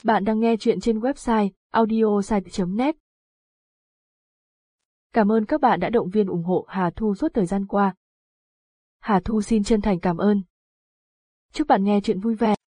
Bạn đang nghe chuyện trên website audiosite.net. Cảm ơn các bạn đã động viên ủng hộ Hà Thu suốt thời gian qua. Hà Thu xin chân thành cảm ơn. Chúc bạn nghe chuyện vui vẻ.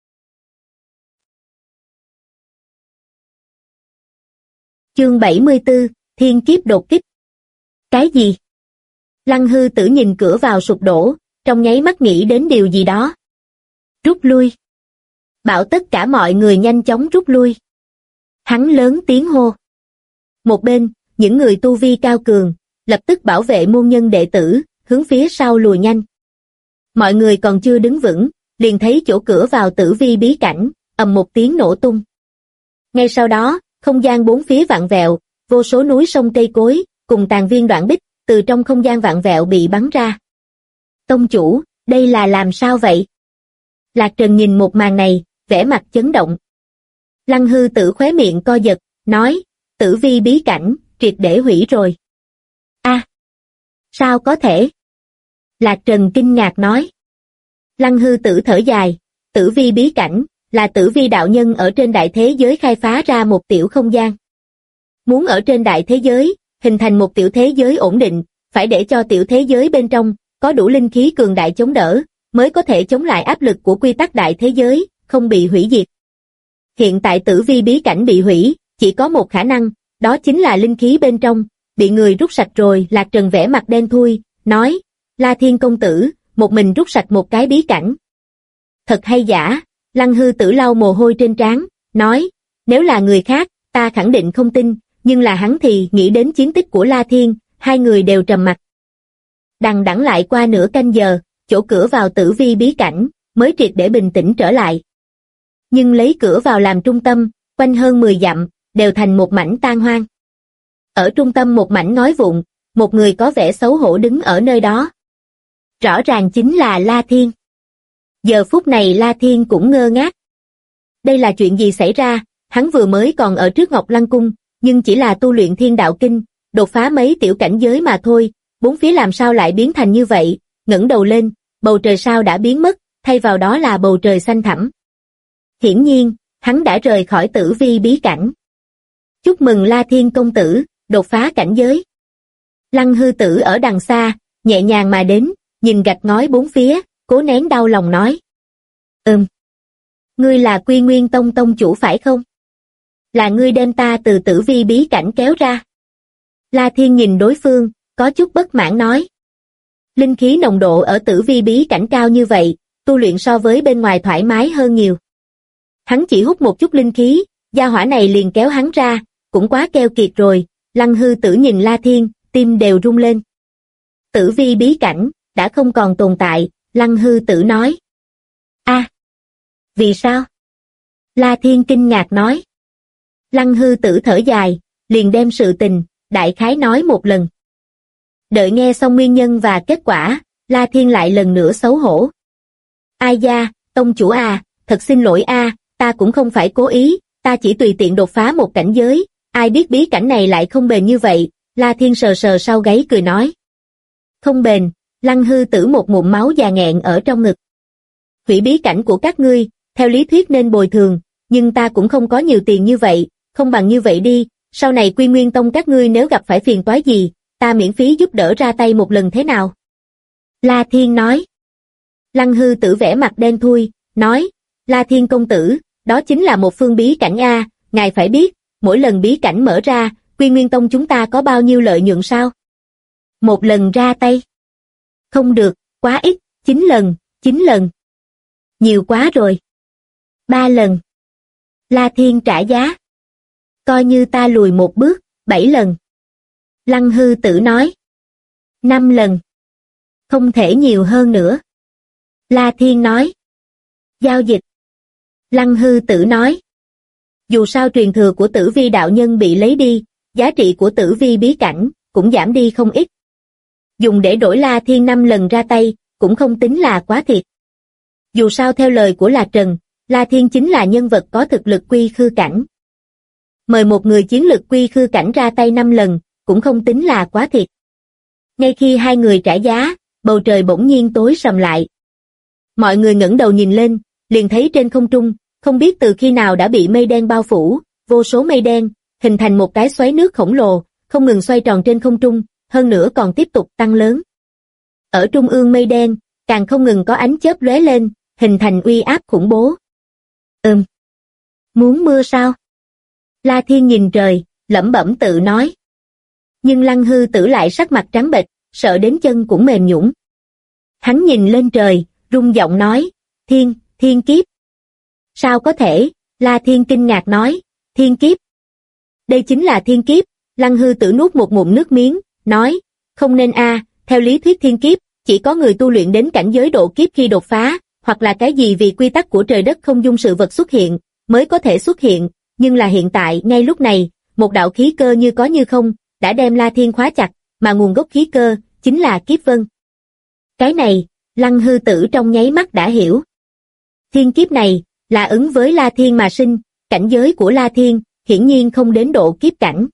Chương 74, Thiên kiếp đột kích. Cái gì? Lăng Hư Tử nhìn cửa vào sụp đổ, trong nháy mắt nghĩ đến điều gì đó. Rút lui. Bảo tất cả mọi người nhanh chóng rút lui. Hắn lớn tiếng hô. Một bên, những người tu vi cao cường, lập tức bảo vệ môn nhân đệ tử, hướng phía sau lùi nhanh. Mọi người còn chưa đứng vững, liền thấy chỗ cửa vào tử vi bí cảnh, ầm một tiếng nổ tung. Ngay sau đó, không gian bốn phía vặn vẹo, vô số núi sông cây cối, cùng tàn viên đoạn bích, từ trong không gian vặn vẹo bị bắn ra. Tông chủ, đây là làm sao vậy? Lạc Trần nhìn một màn này, vẻ mặt chấn động. Lăng Hư Tử khóe miệng co giật, nói, tử vi bí cảnh, triệt để hủy rồi. Sao có thể? Lạc Trần kinh ngạc nói. Lăng Hư Tử thở dài, tử vi bí cảnh, là tử vi đạo nhân ở trên đại thế giới khai phá ra một tiểu không gian. Muốn ở trên đại thế giới, hình thành một tiểu thế giới ổn định, phải để cho tiểu thế giới bên trong, có đủ linh khí cường đại chống đỡ, mới có thể chống lại áp lực của quy tắc đại thế giới, không bị hủy diệt. Hiện tại tử vi bí cảnh bị hủy, chỉ có một khả năng, đó chính là linh khí bên trong, bị người rút sạch rồi. Lạc Trần vẽ mặt đen thui, nói, La Thiên công tử, một mình rút sạch một cái bí cảnh. Thật hay giả? Lăng Hư Tử lau mồ hôi trên trán, nói, nếu là người khác, ta khẳng định không tin, nhưng là hắn thì nghĩ đến chiến tích của La Thiên, hai người đều trầm mặc. Đằng đẵng lại qua nửa canh giờ, chỗ cửa vào tử vi bí cảnh, mới triệt để bình tĩnh trở lại. Nhưng lấy cửa vào làm trung tâm, quanh hơn 10 dặm, đều thành một mảnh tan hoang. Ở trung tâm một mảnh ngói vụn, một người có vẻ xấu hổ đứng ở nơi đó. Rõ ràng chính là La Thiên. Giờ phút này La Thiên cũng ngơ ngác. Đây là chuyện gì xảy ra? Hắn vừa mới còn ở trước Ngọc Lăng Cung, nhưng chỉ là tu luyện Thiên Đạo Kinh, đột phá mấy tiểu cảnh giới mà thôi, bốn phía làm sao lại biến thành như vậy? Ngẩng đầu lên, bầu trời sao đã biến mất, thay vào đó là bầu trời xanh thẳm. Hiển nhiên, hắn đã rời khỏi tử vi bí cảnh. Chúc mừng La Thiên công tử, đột phá cảnh giới. Lăng Hư Tử ở đằng xa, nhẹ nhàng mà đến, nhìn gạch ngói bốn phía, cố nén đau lòng nói. Ngươi là Quy Nguyên Tông tông chủ phải không? Là ngươi đem ta từ tử vi bí cảnh kéo ra. La Thiên nhìn đối phương, có chút bất mãn nói. Linh khí nồng độ ở tử vi bí cảnh cao như vậy, tu luyện so với bên ngoài thoải mái hơn nhiều. Hắn chỉ hút một chút linh khí, gia hỏa này liền kéo hắn ra, cũng quá keo kiệt rồi. Lăng Hư Tử nhìn La Thiên, tim đều rung lên. Tử vi bí cảnh, đã không còn tồn tại, Lăng Hư Tử nói. Vì sao? La Thiên kinh ngạc nói. Lăng Hư Tử thở dài, liền đem sự tình, đại khái nói một lần. Đợi nghe xong nguyên nhân và kết quả, La Thiên lại lần nữa xấu hổ. Ai da, tông chủ thật xin lỗi ta cũng không phải cố ý, ta chỉ tùy tiện đột phá một cảnh giới, ai biết bí cảnh này lại không bền như vậy. La Thiên sờ sờ sau gáy cười nói. Không bền? Lăng Hư Tử một ngụm máu già nghẹn ở trong ngực. Hủy bí cảnh của các ngươi, theo lý thuyết nên bồi thường, nhưng ta cũng không có nhiều tiền như vậy, không bằng như vậy đi, sau này Quy Nguyên Tông các ngươi nếu gặp phải phiền toái gì, ta miễn phí giúp đỡ ra tay một lần thế nào? La Thiên nói. Lăng Hư Tử vẻ mặt đen thui, nói, La Thiên công tử, đó chính là một phương bí cảnh ngài phải biết, mỗi lần bí cảnh mở ra, Quy Nguyên Tông chúng ta có bao nhiêu lợi nhuận sao? Một lần ra tay. Không được, quá ít, 9 lần. Nhiều quá rồi. 3 lần. La Thiên trả giá. Coi như ta lùi một bước, 7 lần. Lăng Hư Tử nói. 5 lần. Không thể nhiều hơn nữa. La Thiên nói. Giao dịch. Lăng Hư Tử nói. Dù sao truyền thừa của tử vi đạo nhân bị lấy đi, giá trị của tử vi bí cảnh cũng giảm đi không ít. Dùng để đổi La Thiên 5 lần ra tay, cũng không tính là quá thiệt. Dù sao theo lời của Lạc Trần, La Thiên chính là nhân vật có thực lực quy khư cảnh. Mời một người chiến lực quy khư cảnh ra tay 5 lần, cũng không tính là quá thiệt. Ngay khi hai người trả giá, bầu trời bỗng nhiên tối sầm lại. Mọi người ngẩng đầu nhìn lên, liền thấy trên không trung, không biết từ khi nào đã bị mây đen bao phủ, vô số mây đen, hình thành một cái xoáy nước khổng lồ, không ngừng xoay tròn trên không trung, hơn nữa còn tiếp tục tăng lớn. Ở trung ương mây đen, càng không ngừng có ánh chớp lóe lên, hình thành uy áp khủng bố. Muốn mưa sao? La Thiên nhìn trời, lẩm bẩm tự nói. Nhưng Lăng Hư Tử lại sắc mặt trắng bệch, sợ đến chân cũng mềm nhũn. Hắn nhìn lên trời, rung giọng nói, thiên kiếp. Sao có thể? La Thiên kinh ngạc nói, thiên kiếp. Đây chính là thiên kiếp. Lăng Hư Tử nuốt một ngụm nước miếng, nói, không nên theo lý thuyết thiên kiếp, chỉ có người tu luyện đến cảnh giới độ kiếp khi đột phá, hoặc là cái gì vì quy tắc của trời đất không dung sự vật xuất hiện, mới có thể xuất hiện, nhưng là hiện tại, ngay lúc này, một đạo khí cơ như có như không, đã đem La Thiên khóa chặt, mà nguồn gốc khí cơ, chính là kiếp vân. Cái này, Lăng Hư Tử trong nháy mắt đã hiểu. Thiên kiếp này, là ứng với La Thiên mà sinh, cảnh giới của La Thiên, hiển nhiên không đến độ kiếp cảnh.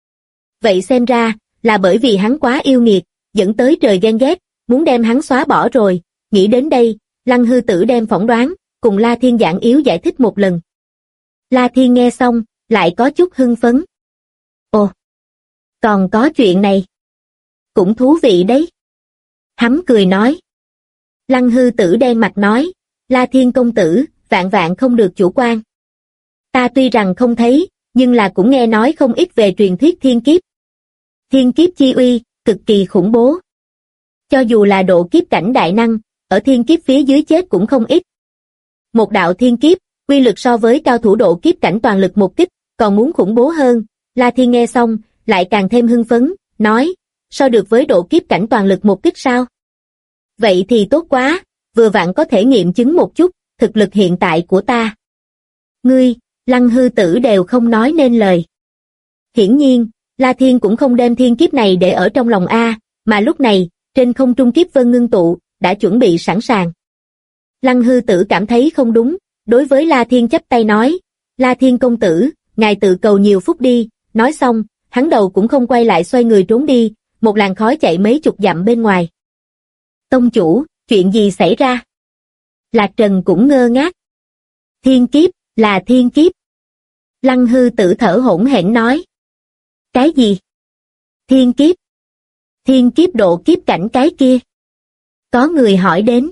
Vậy xem ra, là bởi vì hắn quá yêu nghiệt, dẫn tới trời ghen ghét, muốn đem hắn xóa bỏ rồi. Nghĩ đến đây, Lăng Hư Tử đem phỏng đoán, cùng La Thiên giảng yếu giải thích một lần. La Thiên nghe xong, lại có chút hưng phấn. Ồ, còn có chuyện này. Cũng thú vị đấy. Hắn cười nói. Lăng Hư Tử đen mặt nói, La Thiên công tử, vạn vạn không được chủ quan. Ta tuy rằng không thấy, nhưng là cũng nghe nói không ít về truyền thuyết thiên kiếp. Thiên kiếp chi uy, cực kỳ khủng bố. Cho dù là độ kiếp cảnh đại năng, ở thiên kiếp phía dưới chết cũng không ít. Một đạo thiên kiếp, uy lực so với cao thủ độ kiếp cảnh toàn lực một kích, còn muốn khủng bố hơn. La Thiên nghe xong, lại càng thêm hưng phấn, nói, so được với độ kiếp cảnh toàn lực một kích sao? Vậy thì tốt quá, vừa vặn có thể nghiệm chứng một chút, thực lực hiện tại của ta. Ngươi, Lăng Hư Tử đều không nói nên lời. Hiển nhiên, La Thiên cũng không đem thiên kiếp này để ở trong lòng mà lúc này, trên không trung kiếp vân ngưng tụ, đã chuẩn bị sẵn sàng. Lăng Hư Tử cảm thấy không đúng, đối với La Thiên chắp tay nói, La Thiên công tử, ngài tự cầu nhiều phúc đi, nói xong, hắn đầu cũng không quay lại xoay người trốn đi, một làn khói chạy mấy chục dặm bên ngoài. Tông chủ, chuyện gì xảy ra? Lạc Trần cũng ngơ ngác. Thiên kiếp, là thiên kiếp. Lăng Hư Tử thở hổn hển nói. Cái gì? Thiên kiếp? Thiên kiếp độ kiếp cảnh cái kia? Có người hỏi đến.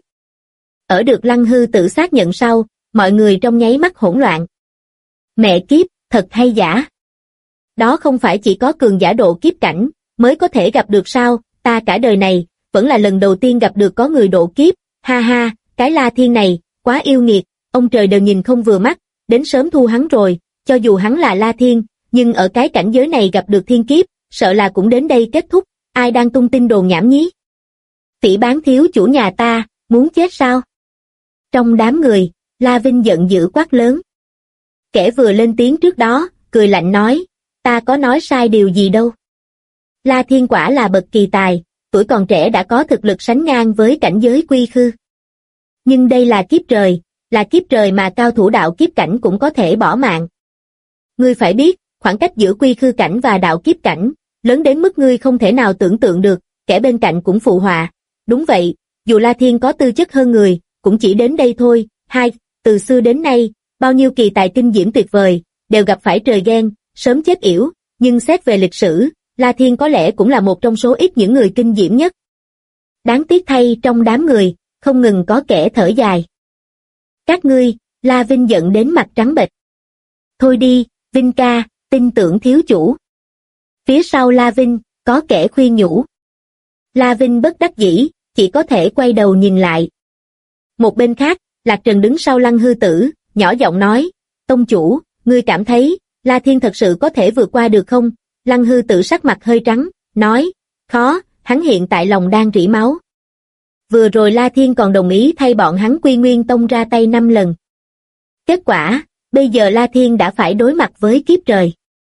Ở được Lăng Hư Tử xác nhận sau, mọi người trong nháy mắt hỗn loạn. Mẹ kiếp, thật hay giả? Đó không phải chỉ có cường giả độ kiếp cảnh, mới có thể gặp được sao, ta cả đời này, vẫn là lần đầu tiên gặp được có người độ kiếp, ha ha, cái La Thiên này, quá yêu nghiệt, ông trời đều nhìn không vừa mắt, đến sớm thu hắn rồi, cho dù hắn là La Thiên, nhưng ở cái cảnh giới này gặp được thiên kiếp, sợ là cũng đến đây kết thúc, ai đang tung tin đồn nhảm nhí? Phỉ báng thiếu chủ nhà ta, muốn chết sao? Trong đám người, La Vinh giận dữ quát lớn. Kẻ vừa lên tiếng trước đó, cười lạnh nói, ta có nói sai điều gì đâu. La Thiên quả là bậc kỳ tài, tuổi còn trẻ đã có thực lực sánh ngang với cảnh giới quy khư. Nhưng đây là kiếp trời mà cao thủ đạo kiếp cảnh cũng có thể bỏ mạng. Ngươi phải biết, khoảng cách giữa quy khư cảnh và đạo kiếp cảnh, lớn đến mức ngươi không thể nào tưởng tượng được, kẻ bên cạnh cũng phụ họa. Đúng vậy, dù La Thiên có tư chất hơn người, cũng chỉ đến đây thôi. Từ xưa đến nay, bao nhiêu kỳ tài kinh diễm tuyệt vời, đều gặp phải trời ghen, sớm chết yểu, nhưng xét về lịch sử, La Thiên có lẽ cũng là một trong số ít những người kinh diễm nhất. Đáng tiếc thay trong đám người, không ngừng có kẻ thở dài. Các ngươi, La Vinh giận đến mặt trắng bệch. Thôi đi, Vinh ca, tin tưởng thiếu chủ. Phía sau La Vinh, có kẻ khuyên nhủ. La Vinh bất đắc dĩ, chỉ có thể quay đầu nhìn lại. Một bên khác, Lạc Trần đứng sau Lăng Hư Tử, nhỏ giọng nói, tông chủ, ngươi cảm thấy, La Thiên thật sự có thể vượt qua được không? Lăng Hư Tử sắc mặt hơi trắng, nói, khó, hắn hiện tại lòng đang rỉ máu. Vừa rồi La Thiên còn đồng ý thay bọn hắn Quy Nguyên Tông ra tay 5 lần. Kết quả, bây giờ La Thiên đã phải đối mặt với kiếp trời.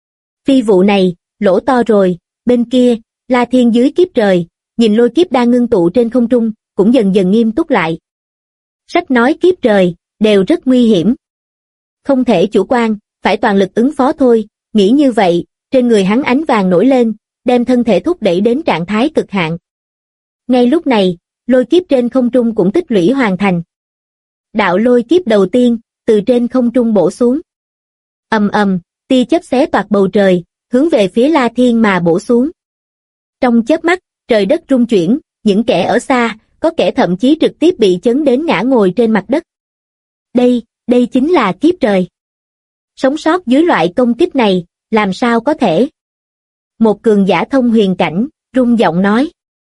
Phi vụ này, lỗ to rồi, bên kia, La Thiên dưới kiếp trời, nhìn lôi kiếp đang ngưng tụ trên không trung, cũng dần dần nghiêm túc lại. Sách nói kiếp trời, đều rất nguy hiểm. Không thể chủ quan, phải toàn lực ứng phó thôi, nghĩ như vậy, trên người hắn ánh vàng nổi lên, đem thân thể thúc đẩy đến trạng thái cực hạn. Ngay lúc này, lôi kiếp trên không trung cũng tích lũy hoàn thành. Đạo lôi kiếp đầu tiên, từ trên không trung bổ xuống. Ầm ầm, tia chớp xé toạc bầu trời, hướng về phía La Thiên mà bổ xuống. Trong chớp mắt, trời đất rung chuyển, những kẻ ở xa, có kẻ thậm chí trực tiếp bị chấn đến ngã ngồi trên mặt đất. Đây chính là kiếp trời. Sống sót dưới loại công kích này, làm sao có thể? Một cường giả thông huyền cảnh, rung giọng nói.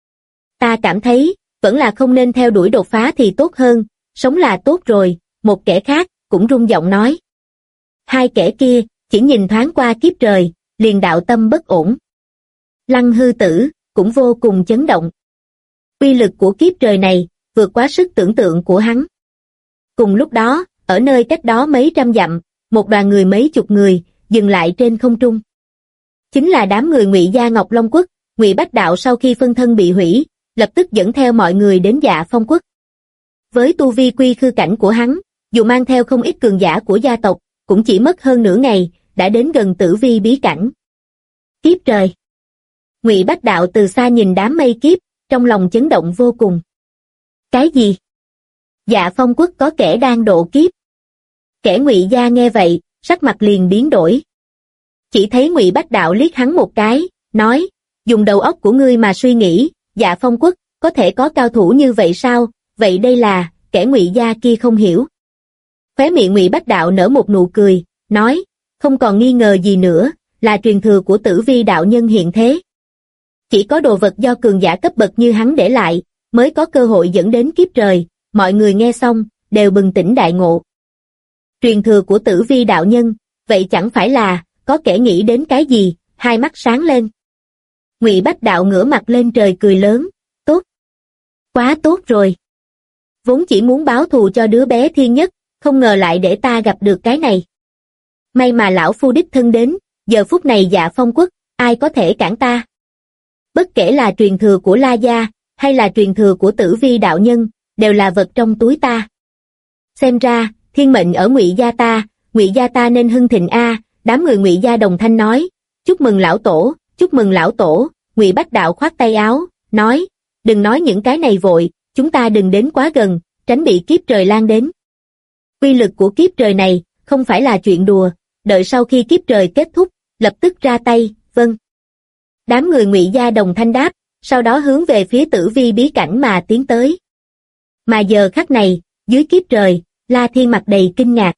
Ta cảm thấy, vẫn là không nên theo đuổi đột phá thì tốt hơn, sống là tốt rồi, một kẻ khác, cũng rung giọng nói. Hai kẻ kia, chỉ nhìn thoáng qua kiếp trời, liền đạo tâm bất ổn. Lăng Hư Tử, cũng vô cùng chấn động. Uy lực của kiếp trời này, vượt quá sức tưởng tượng của hắn. Cùng lúc đó, ở nơi cách đó mấy trăm dặm, một đoàn người mấy chục người, dừng lại trên không trung. Chính là đám người Ngụy gia Ngọc Long Quốc. Ngụy Bách Đạo sau khi phân thân bị hủy, lập tức dẫn theo mọi người đến Dạ Phong Quốc. Với tu vi quy khư cảnh của hắn, dù mang theo không ít cường giả của gia tộc, cũng chỉ mất hơn nửa ngày, đã đến gần tử vi bí cảnh. Kiếp trời. Ngụy Bách Đạo từ xa nhìn đám mây kiếp, trong lòng chấn động vô cùng. Cái gì? Dạ Phong Quốc có kẻ đang độ kiếp. Kẻ Ngụy gia nghe vậy, sắc mặt liền biến đổi. Chỉ thấy Ngụy Bách Đạo liếc hắn một cái, nói, dùng đầu óc của ngươi mà suy nghĩ, Dạ Phong Quốc có thể có cao thủ như vậy sao? Vậy đây là, kẻ Ngụy gia kia không hiểu. Khóe miệng Ngụy Bách Đạo nở một nụ cười, nói, không còn nghi ngờ gì nữa, là truyền thừa của Tử Vi đạo nhân hiện thế. Chỉ có đồ vật do cường giả cấp bậc như hắn để lại, mới có cơ hội dẫn đến kiếp trời. Mọi người nghe xong, đều bừng tỉnh đại ngộ. Truyền thừa của Tử Vi đạo nhân, vậy chẳng phải là, có kẻ nghĩ đến cái gì, hai mắt sáng lên. Ngụy Bách Đạo ngửa mặt lên trời cười lớn, tốt. Quá tốt rồi. Vốn chỉ muốn báo thù cho đứa bé Thiên Nhất, không ngờ lại để ta gặp được cái này. May mà lão phu đích thân đến, giờ phút này Dạ Phong Quốc, ai có thể cản ta? Bất kể là truyền thừa của La gia, hay là truyền thừa của Tử Vi đạo nhân, đều là vật trong túi ta. Xem ra, thiên mệnh ở Ngụy gia ta nên hưng thịnh a. Đám người Ngụy gia đồng thanh nói, chúc mừng lão tổ, chúc mừng lão tổ. Ngụy Bách Đạo khoát tay áo, nói, đừng nói những cái này vội, chúng ta đừng đến quá gần, tránh bị kiếp trời lan đến. Uy lực của kiếp trời này, không phải là chuyện đùa, đợi sau khi kiếp trời kết thúc, lập tức ra tay, vâng. Đám người Ngụy gia đồng thanh đáp, sau đó hướng về phía Tử Vi bí cảnh mà tiến tới. Mà giờ khắc này, dưới kiếp trời, La Thiên mặt đầy kinh ngạc.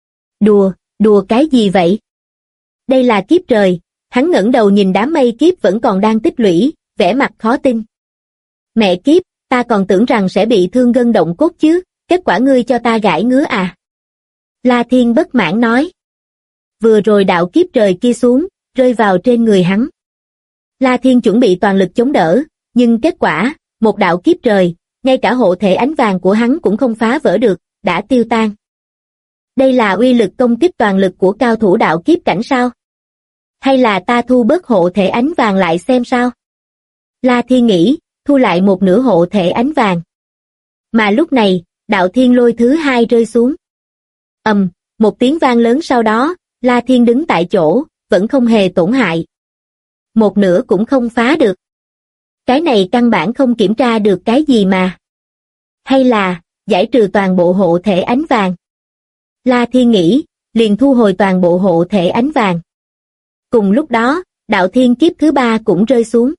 Đùa cái gì vậy? Đây là kiếp trời, hắn ngẩng đầu nhìn đám mây kiếp vẫn còn đang tích lũy, vẻ mặt khó tin. Mẹ kiếp, ta còn tưởng rằng sẽ bị thương gân động cốt chứ, kết quả ngươi cho ta gãi ngứa à? La Thiên bất mãn nói. Vừa rồi đạo kiếp trời kia xuống, rơi vào trên người hắn. La Thiên chuẩn bị toàn lực chống đỡ, nhưng kết quả, một đạo kiếp trời, ngay cả hộ thể ánh vàng của hắn cũng không phá vỡ được, đã tiêu tan. Đây là uy lực công kích toàn lực của cao thủ đạo kiếp cảnh sao? Hay là ta thu bớt hộ thể ánh vàng lại xem sao? La Thiên nghĩ, thu lại một nửa hộ thể ánh vàng. Mà lúc này, đạo thiên lôi thứ hai rơi xuống. Một tiếng vang lớn sau đó, La Thiên đứng tại chỗ, vẫn không hề tổn hại. Một nửa cũng không phá được. Cái này căn bản không kiểm tra được cái gì mà. Hay là, giải trừ toàn bộ hộ thể ánh vàng. La Thiên nghĩ, liền thu hồi toàn bộ hộ thể ánh vàng. Cùng lúc đó, đạo thiên kiếp thứ ba cũng rơi xuống.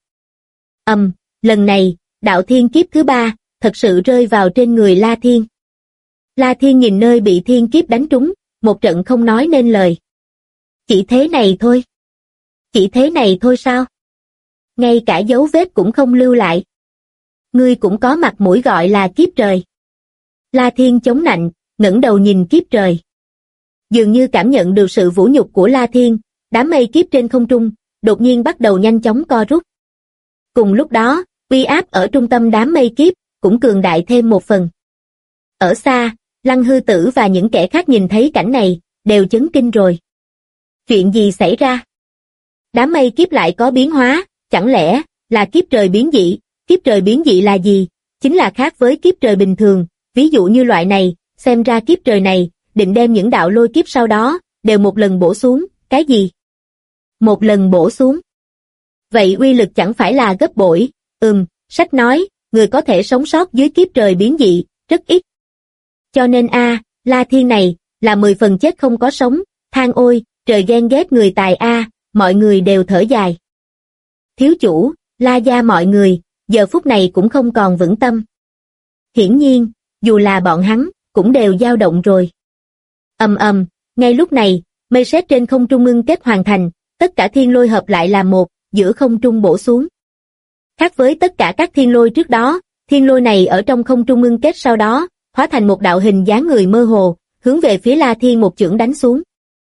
Lần này, đạo thiên kiếp thứ ba, thật sự rơi vào trên người La Thiên. La Thiên nhìn nơi bị thiên kiếp đánh trúng, một trận không nói nên lời. Chỉ thế này thôi. Chỉ thế này thôi sao? Ngay cả dấu vết cũng không lưu lại. Ngươi cũng có mặt mũi gọi là kiếp trời. La Thiên chống nạnh, ngẩng đầu nhìn kiếp trời. Dường như cảm nhận được sự vũ nhục của La Thiên, đám mây kiếp trên không trung, đột nhiên bắt đầu nhanh chóng co rút. Cùng lúc đó, uy áp ở trung tâm đám mây kiếp, cũng cường đại thêm một phần. Ở xa, Lăng Hư Tử và những kẻ khác nhìn thấy cảnh này, đều chấn kinh rồi. Chuyện gì xảy ra? Đám mây kiếp lại có biến hóa, chẳng lẽ là kiếp trời biến dị? Kiếp trời biến dị là gì? Chính là khác với kiếp trời bình thường, ví dụ như loại này, xem ra kiếp trời này, định đem những đạo lôi kiếp sau đó, đều một lần bổ xuống, cái gì? Một lần bổ xuống. Vậy uy lực chẳng phải là gấp bội? Sách nói, người có thể sống sót dưới kiếp trời biến dị, rất ít. Cho nên La Thiên này, là 10 phần chết không có sống, than ôi, trời ghen ghét người tài a, mọi người đều thở dài. Thiếu chủ, La gia mọi người, giờ phút này cũng không còn vững tâm. Hiển nhiên, dù là bọn hắn, cũng đều dao động rồi. Ầm ầm, ngay lúc này, mây sét trên không trung ngưng kết hoàn thành, tất cả thiên lôi hợp lại làm một, giữa không trung bổ xuống. Khác với tất cả các thiên lôi trước đó, thiên lôi này ở trong không trung ngưng kết sau đó, hóa thành một đạo hình dáng người mơ hồ, hướng về phía La Thiên một chưởng đánh xuống.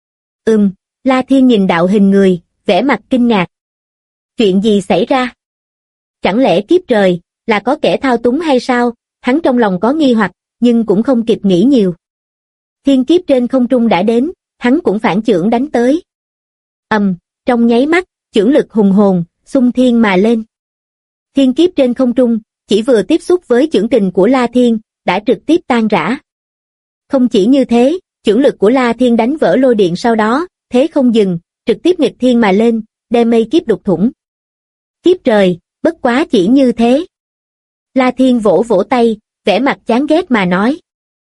La Thiên nhìn đạo hình người, vẻ mặt kinh ngạc. Chuyện gì xảy ra? Chẳng lẽ kiếp trời, là có kẻ thao túng hay sao? Hắn trong lòng có nghi hoặc, nhưng cũng không kịp nghĩ nhiều. Thiên kiếp trên không trung đã đến, hắn cũng phản chưởng đánh tới. Trong nháy mắt, chưởng lực hùng hồn, xung thiên mà lên. Thiên kiếp trên không trung, chỉ vừa tiếp xúc với chưởng kình của La Thiên, đã trực tiếp tan rã. Không chỉ như thế, chưởng lực của La Thiên đánh vỡ lôi điện sau đó, thế không dừng, trực tiếp nghịch thiên mà lên, đem mây kiếp đục thủng. Kiếp trời, bất quá chỉ như thế. La Thiên vỗ vỗ tay, vẻ mặt chán ghét mà nói.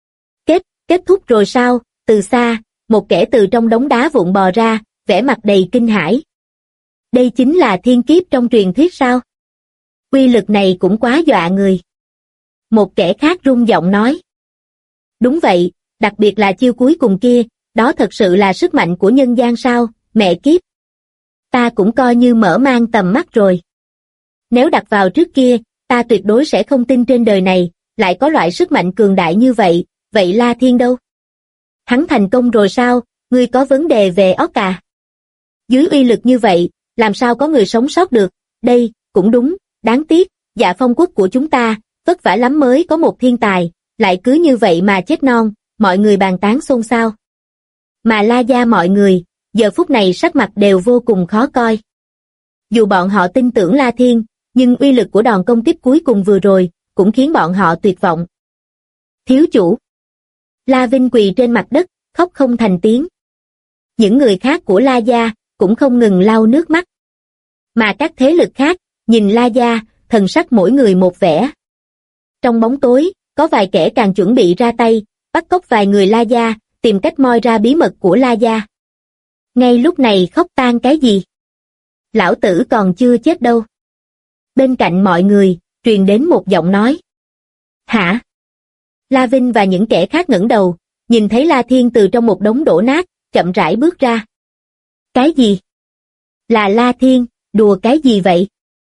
Kết thúc rồi sao? Từ xa, một kẻ từ trong đống đá vụn bò ra, vẻ mặt đầy kinh hãi. Đây chính là thiên kiếp trong truyền thuyết sao? Uy lực này cũng quá dọa người. Một kẻ khác rung giọng nói. Đúng vậy, đặc biệt là chiêu cuối cùng kia, đó thật sự là sức mạnh của nhân gian sao, mẹ kiếp. Ta cũng coi như mở mang tầm mắt rồi. Nếu đặt vào trước kia, ta tuyệt đối sẽ không tin trên đời này, lại có loại sức mạnh cường đại như vậy, vậy La Thiên đâu? Hắn thành công rồi sao, ngươi có vấn đề về óc à? Dưới uy lực như vậy, làm sao có người sống sót được, đây, cũng đúng, đáng tiếc, Dạ Phong quốc của chúng ta, vất vả lắm mới có một thiên tài, lại cứ như vậy mà chết non, mọi người bàn tán xôn xao. Mà La gia mọi người, giờ phút này sắc mặt đều vô cùng khó coi. Dù bọn họ tin tưởng La Thiên, nhưng uy lực của đòn công kích cuối cùng vừa rồi, cũng khiến bọn họ tuyệt vọng. Thiếu chủ. La Vinh quỳ trên mặt đất, khóc không thành tiếng. Những người khác của La gia, cũng không ngừng lau nước mắt. Mà các thế lực khác, nhìn La gia, thần sắc mỗi người một vẻ. Trong bóng tối, có vài kẻ càng chuẩn bị ra tay, bắt cóc vài người La gia, tìm cách moi ra bí mật của La gia. Ngay lúc này khóc tang cái gì? Lão tử còn chưa chết đâu. Bên cạnh mọi người, truyền đến một giọng nói. Hả? La Vinh và những kẻ khác ngẩng đầu, nhìn thấy La Thiên từ trong một đống đổ nát, chậm rãi bước ra. Cái gì? Là La Thiên, đùa cái gì vậy?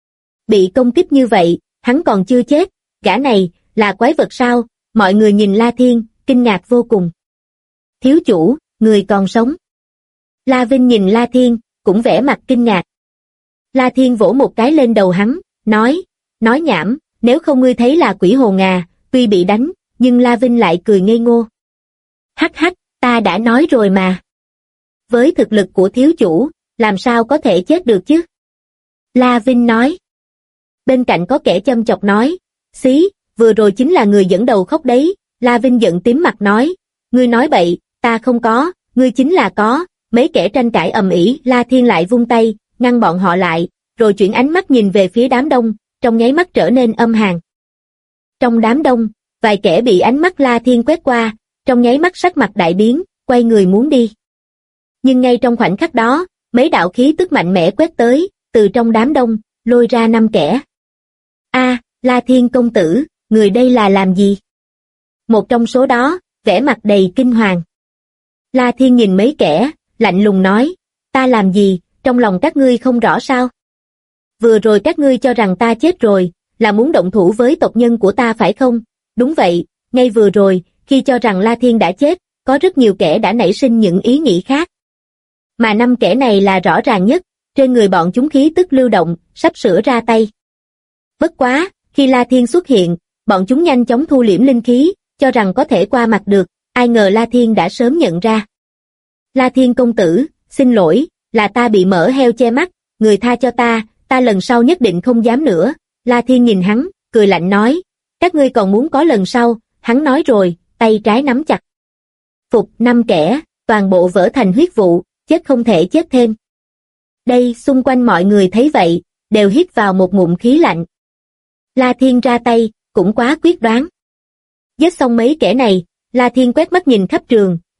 Bị công kích như vậy, hắn còn chưa chết, gã này, là quái vật sao? Mọi người nhìn La Thiên, kinh ngạc vô cùng. Thiếu chủ, người còn sống. La Vinh nhìn La Thiên, cũng vẻ mặt kinh ngạc. La Thiên vỗ một cái lên đầu hắn, nói nhảm, nếu không ngươi thấy là quỷ hồn à, tuy bị đánh, nhưng La Vinh lại cười ngây ngô. Hắc hắc, ta đã nói rồi mà. Với thực lực của thiếu chủ, làm sao có thể chết được chứ? La Vinh nói. Bên cạnh có kẻ châm chọc nói, xí, vừa rồi chính là người dẫn đầu khóc đấy. La Vinh giận tím mặt nói, ngươi nói bậy, ta không có, ngươi chính là có. Mấy kẻ tranh cãi ầm ĩ, La Thiên lại vung tay, ngăn bọn họ lại, rồi chuyển ánh mắt nhìn về phía đám đông, trong nháy mắt trở nên âm hàn. Trong đám đông, vài kẻ bị ánh mắt La Thiên quét qua, trong nháy mắt sắc mặt đại biến, quay người muốn đi. Nhưng ngay trong khoảnh khắc đó, mấy đạo khí tức mạnh mẽ quét tới, từ trong đám đông, lôi ra 5 kẻ. La Thiên công tử, người đây là làm gì? Một trong số đó, vẻ mặt đầy kinh hoàng. La Thiên nhìn mấy kẻ, lạnh lùng nói, ta làm gì, trong lòng các ngươi không rõ sao? Vừa rồi các ngươi cho rằng ta chết rồi, là muốn động thủ với tộc nhân của ta phải không? Đúng vậy, ngay vừa rồi, khi cho rằng La Thiên đã chết, có rất nhiều kẻ đã nảy sinh những ý nghĩ khác. Mà 5 kẻ này là rõ ràng nhất, trên người bọn chúng khí tức lưu động, sắp sửa ra tay. Bất quá, khi La Thiên xuất hiện, bọn chúng nhanh chóng thu liễm linh khí, cho rằng có thể qua mặt được, ai ngờ La Thiên đã sớm nhận ra. La Thiên công tử, xin lỗi, là ta bị mỡ heo che mắt, người tha cho ta lần sau nhất định không dám nữa. La Thiên nhìn hắn, cười lạnh nói, các ngươi còn muốn có lần sau, hắn nói rồi, tay trái nắm chặt. Phục 5 kẻ, toàn bộ vỡ thành huyết vụ, chết không thể chết thêm. Đây, xung quanh mọi người thấy vậy, đều hít vào một ngụm khí lạnh. La Thiên ra tay, cũng quá quyết đoán. Giết xong mấy kẻ này, La Thiên quét mắt nhìn khắp trường,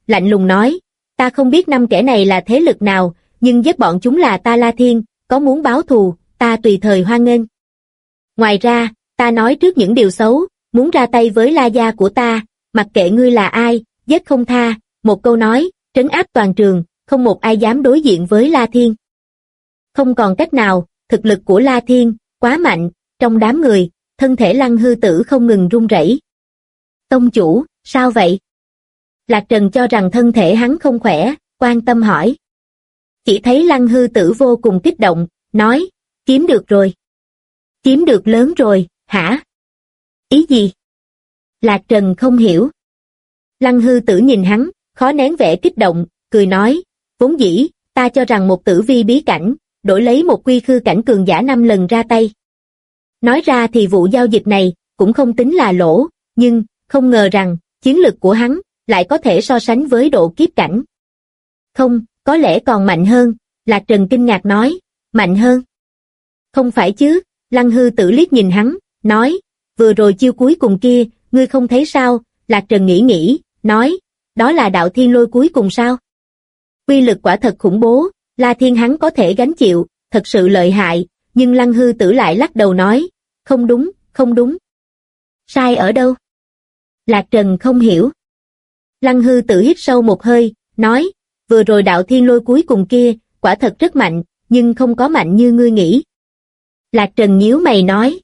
lạnh lùng nói, ta không biết năm kẻ này là thế lực nào, nhưng giết bọn chúng là ta La Thiên, có muốn báo thù, ta tùy thời hoan nghênh. Ngoài ra, ta nói trước những điều xấu, muốn ra tay với La gia của ta, mặc kệ ngươi là ai, giết không tha, một câu nói, trấn áp toàn trường, không một ai dám đối diện với La Thiên. Không còn cách nào, thực lực của La Thiên, quá mạnh, trong đám người, thân thể Lăng Hư Tử không ngừng run rẩy. Tông chủ, sao vậy? Lạc Trần cho rằng thân thể hắn không khỏe, quan tâm hỏi. Chỉ thấy Lăng Hư Tử vô cùng kích động, nói, kiếm được rồi. Kiếm được lớn rồi, hả? Ý gì? Lạc Trần không hiểu. Lăng Hư Tử nhìn hắn, khó nén vẻ kích động, cười nói, vốn dĩ, ta cho rằng một tử vi bí cảnh, đổi lấy một quy khư cảnh cường giả 5 lần ra tay. Nói ra thì vụ giao dịch này, cũng không tính là lỗ, nhưng, không ngờ rằng, chiến lực của hắn, lại có thể so sánh với độ kiếp cảnh. Không, có lẽ còn mạnh hơn, Lạc Trần kinh ngạc nói, mạnh hơn. Không phải chứ, Lăng Hư Tử liếc nhìn hắn, nói, vừa rồi chiêu cuối cùng kia, ngươi không thấy sao, Lạc Trần nghĩ, nói, đó là đạo thiên lôi cuối cùng sao? Quy lực quả thật khủng bố, La Thiên hắn có thể gánh chịu, thật sự lợi hại, nhưng Lăng Hư Tử lại lắc đầu nói, không đúng, không đúng. Sai ở đâu? Lạc Trần không hiểu. Lăng Hư Tử hít sâu một hơi, nói, vừa rồi đạo thiên lôi cuối cùng kia, quả thật rất mạnh, nhưng không có mạnh như ngươi nghĩ. Lạc Trần nhíu mày nói,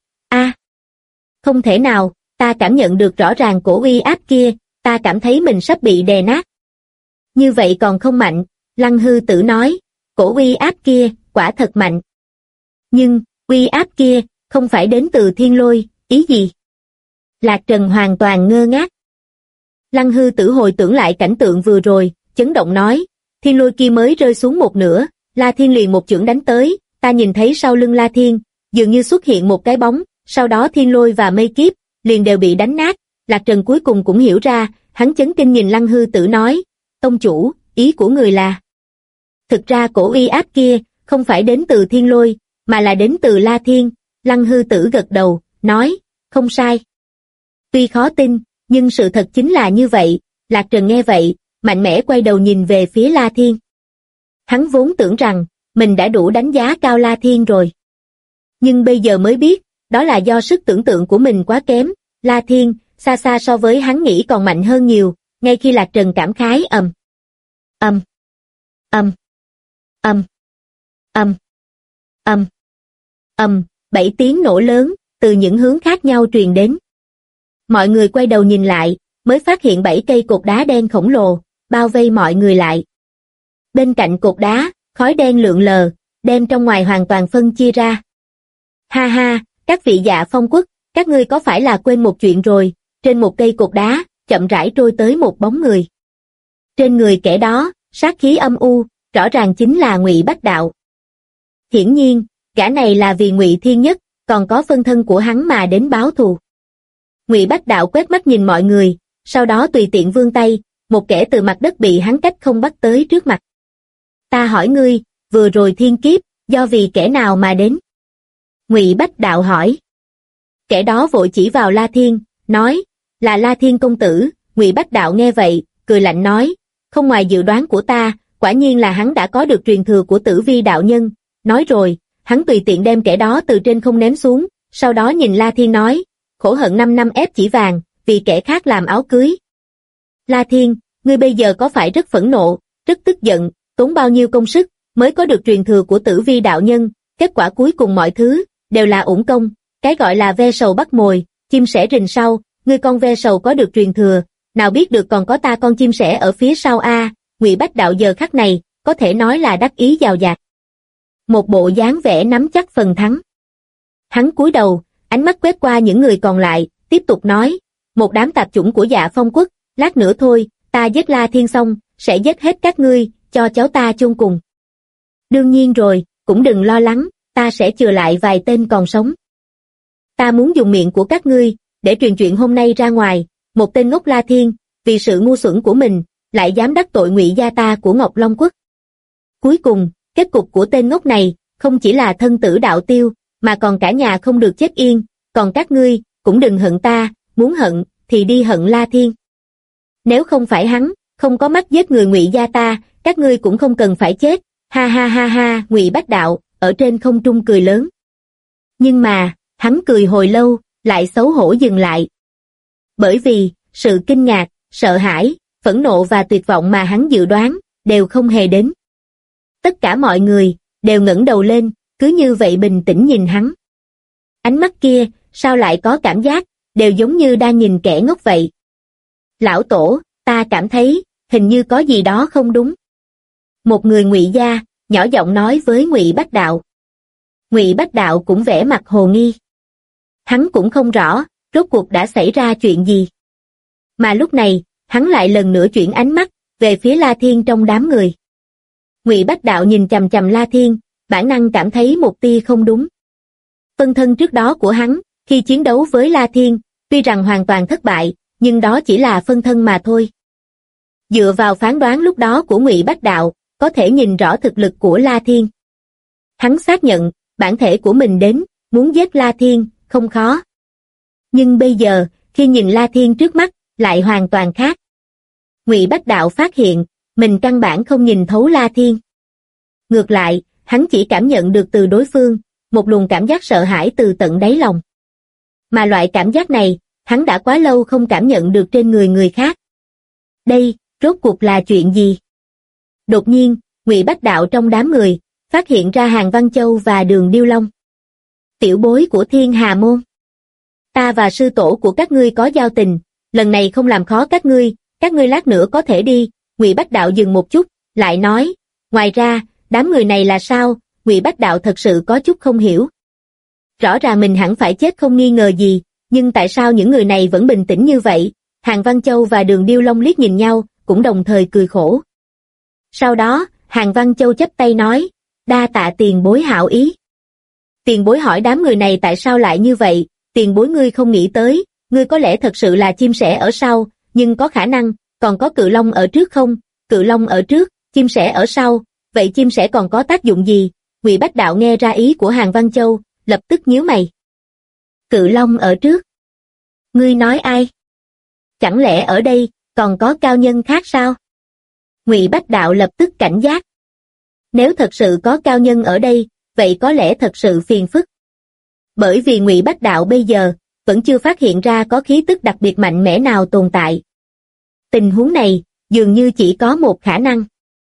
không thể nào, ta cảm nhận được rõ ràng cổ uy áp kia, ta cảm thấy mình sắp bị đè nát. Như vậy còn không mạnh, Lăng Hư Tử nói, cổ uy áp kia, quả thật mạnh. Nhưng, uy áp kia, không phải đến từ thiên lôi, ý gì? Lạc Trần hoàn toàn ngơ ngác. Lăng Hư Tử hồi tưởng lại cảnh tượng vừa rồi, chấn động nói, thiên lôi kia mới rơi xuống một nửa, La Thiên liền một chưởng đánh tới, ta nhìn thấy sau lưng La Thiên, dường như xuất hiện một cái bóng, sau đó thiên lôi và mây kiếp, liền đều bị đánh nát. Lạc Trần cuối cùng cũng hiểu ra, hắn chấn kinh nhìn Lăng Hư Tử nói, tông chủ, ý của người là. Thực ra cổ uy áp kia, không phải đến từ thiên lôi, mà là đến từ La Thiên. Lăng Hư Tử gật đầu, nói, không sai. Tuy khó tin, nhưng sự thật chính là như vậy. Lạc Trần nghe vậy, mạnh mẽ quay đầu nhìn về phía La Thiên. Hắn vốn tưởng rằng, mình đã đủ đánh giá cao La Thiên rồi. Nhưng bây giờ mới biết, đó là do sức tưởng tượng của mình quá kém. La Thiên, xa xa so với hắn nghĩ còn mạnh hơn nhiều. Ngay khi Lạc Trần cảm khái bảy tiếng nổ lớn, từ những hướng khác nhau truyền đến. Mọi người quay đầu nhìn lại, mới phát hiện 7 cây cột đá đen khổng lồ, bao vây mọi người lại. Bên cạnh cột đá, khói đen lượn lờ, đem trong ngoài hoàn toàn phân chia ra. Ha ha, các vị Dạ Phong quốc, các ngươi có phải là quên một chuyện rồi, trên một cây cột đá, chậm rãi trôi tới một bóng người. Trên người kẻ đó, sát khí âm u, rõ ràng chính là Ngụy Bách Đạo. Hiển nhiên, gã này là vì Ngụy Thiên Nhất, còn có phân thân của hắn mà đến báo thù. Ngụy Bách Đạo quét mắt nhìn mọi người, sau đó tùy tiện vươn tay, một kẻ từ mặt đất bị hắn cách không bắt tới trước mặt. Ta hỏi ngươi, vừa rồi thiên kiếp, do vì kẻ nào mà đến? Ngụy Bách Đạo hỏi. Kẻ đó vội chỉ vào La Thiên, nói, là La Thiên công tử. Ngụy Bách Đạo nghe vậy, cười lạnh nói, không ngoài dự đoán của ta, quả nhiên là hắn đã có được truyền thừa của Tử Vi đạo nhân. Nói rồi, hắn tùy tiện đem kẻ đó từ trên không ném xuống, sau đó nhìn La Thiên nói, khổ hận 5 năm ép chỉ vàng, vì kẻ khác làm áo cưới. La Thiên, ngươi bây giờ có phải rất phẫn nộ, rất tức giận, tốn bao nhiêu công sức, mới có được truyền thừa của Tử Vi đạo nhân, kết quả cuối cùng mọi thứ, đều là uổng công, cái gọi là ve sầu bắt mồi, chim sẻ rình sau, ngươi con ve sầu có được truyền thừa, nào biết được còn có ta con chim sẻ ở phía sau a. Ngụy Bách Đạo giờ khắc này, có thể nói là đắc ý dào dạt. Một bộ dáng vẻ nắm chắc phần thắng. Hắn cúi đầu, ánh mắt quét qua những người còn lại, tiếp tục nói, một đám tạp chủng của Dạ Phong quốc, lát nữa thôi, ta giết La Thiên xong, sẽ giết hết các ngươi, cho cháu ta chôn cùng. Đương nhiên rồi, cũng đừng lo lắng, ta sẽ chừa lại vài tên còn sống. Ta muốn dùng miệng của các ngươi, để truyền chuyện hôm nay ra ngoài, một tên ngốc La Thiên, vì sự ngu xuẩn của mình, lại dám đắc tội Ngụy gia ta của Ngọc Long quốc. Cuối cùng, kết cục của tên ngốc này, không chỉ là thân tử đạo tiêu, mà còn cả nhà không được chết yên, còn các ngươi, cũng đừng hận ta, muốn hận, thì đi hận La Thiên. Nếu không phải hắn, không có mắt giết người Ngụy gia ta, các ngươi cũng không cần phải chết. Ha ha ha ha, Ngụy Bách Đạo ở trên không trung cười lớn. Nhưng mà, hắn cười hồi lâu, lại xấu hổ dừng lại. Bởi vì, sự kinh ngạc, sợ hãi, phẫn nộ và tuyệt vọng mà hắn dự đoán, đều không hề đến. Tất cả mọi người, đều ngẩng đầu lên, cứ như vậy bình tĩnh nhìn hắn. Ánh mắt kia, sao lại có cảm giác, đều giống như đang nhìn kẻ ngốc vậy. Lão Tổ, ta cảm thấy, hình như có gì đó không đúng. Một người Ngụy gia, nhỏ giọng nói với Ngụy Bách Đạo. Ngụy Bách Đạo cũng vẻ mặt hồ nghi. Hắn cũng không rõ, rốt cuộc đã xảy ra chuyện gì. Mà lúc này, hắn lại lần nữa chuyển ánh mắt, về phía La Thiên trong đám người. Ngụy Bách Đạo nhìn chằm chằm La Thiên, bản năng cảm thấy một tia không đúng. Phân thân trước đó của hắn, khi chiến đấu với La Thiên, tuy rằng hoàn toàn thất bại, nhưng đó chỉ là phân thân mà thôi. Dựa vào phán đoán lúc đó của Ngụy Bách Đạo, có thể nhìn rõ thực lực của La Thiên. Hắn xác nhận, bản thể của mình đến, muốn giết La Thiên, không khó. Nhưng bây giờ, khi nhìn La Thiên trước mắt, lại hoàn toàn khác. Ngụy Bách Đạo phát hiện, mình căn bản không nhìn thấu La Thiên. Ngược lại, hắn chỉ cảm nhận được từ đối phương, một luồng cảm giác sợ hãi từ tận đáy lòng. Mà loại cảm giác này, hắn đã quá lâu không cảm nhận được trên người người khác. Đây, rốt cuộc là chuyện gì? Đột nhiên, Ngụy Bách Đạo trong đám người, phát hiện ra Hàn Văn Châu và Đường Điêu Long. Tiểu bối của Thiên Hà Môn. Ta và sư tổ của các ngươi có giao tình, lần này không làm khó các ngươi lát nữa có thể đi. Ngụy Bách Đạo dừng một chút, lại nói, ngoài ra, đám người này là sao? Ngụy Bách Đạo thật sự có chút không hiểu. Rõ ràng mình hẳn phải chết không nghi ngờ gì, nhưng tại sao những người này vẫn bình tĩnh như vậy? Hàn Văn Châu và Đường Điêu Long liếc nhìn nhau, cũng đồng thời cười khổ. Sau đó, Hàn Văn Châu chắp tay nói, đa tạ tiền bối hảo ý. Tiền bối hỏi đám người này tại sao lại như vậy, tiền bối ngươi không nghĩ tới, ngươi có lẽ thật sự là chim sẻ ở sau, nhưng có khả năng, còn có cự long ở trước không? Cự long ở trước, chim sẻ ở sau, vậy chim sẻ còn có tác dụng gì? Ngụy Bách Đạo nghe ra ý của Hàn Văn Châu, lập tức nhíu mày. Cự long ở trước? Ngươi nói ai? Chẳng lẽ ở đây, còn có cao nhân khác sao? Ngụy Bách Đạo lập tức cảnh giác. Nếu thật sự có cao nhân ở đây, vậy có lẽ thật sự phiền phức. Bởi vì Ngụy Bách Đạo bây giờ, vẫn chưa phát hiện ra có khí tức đặc biệt mạnh mẽ nào tồn tại. Tình huống này, dường như chỉ có một khả năng.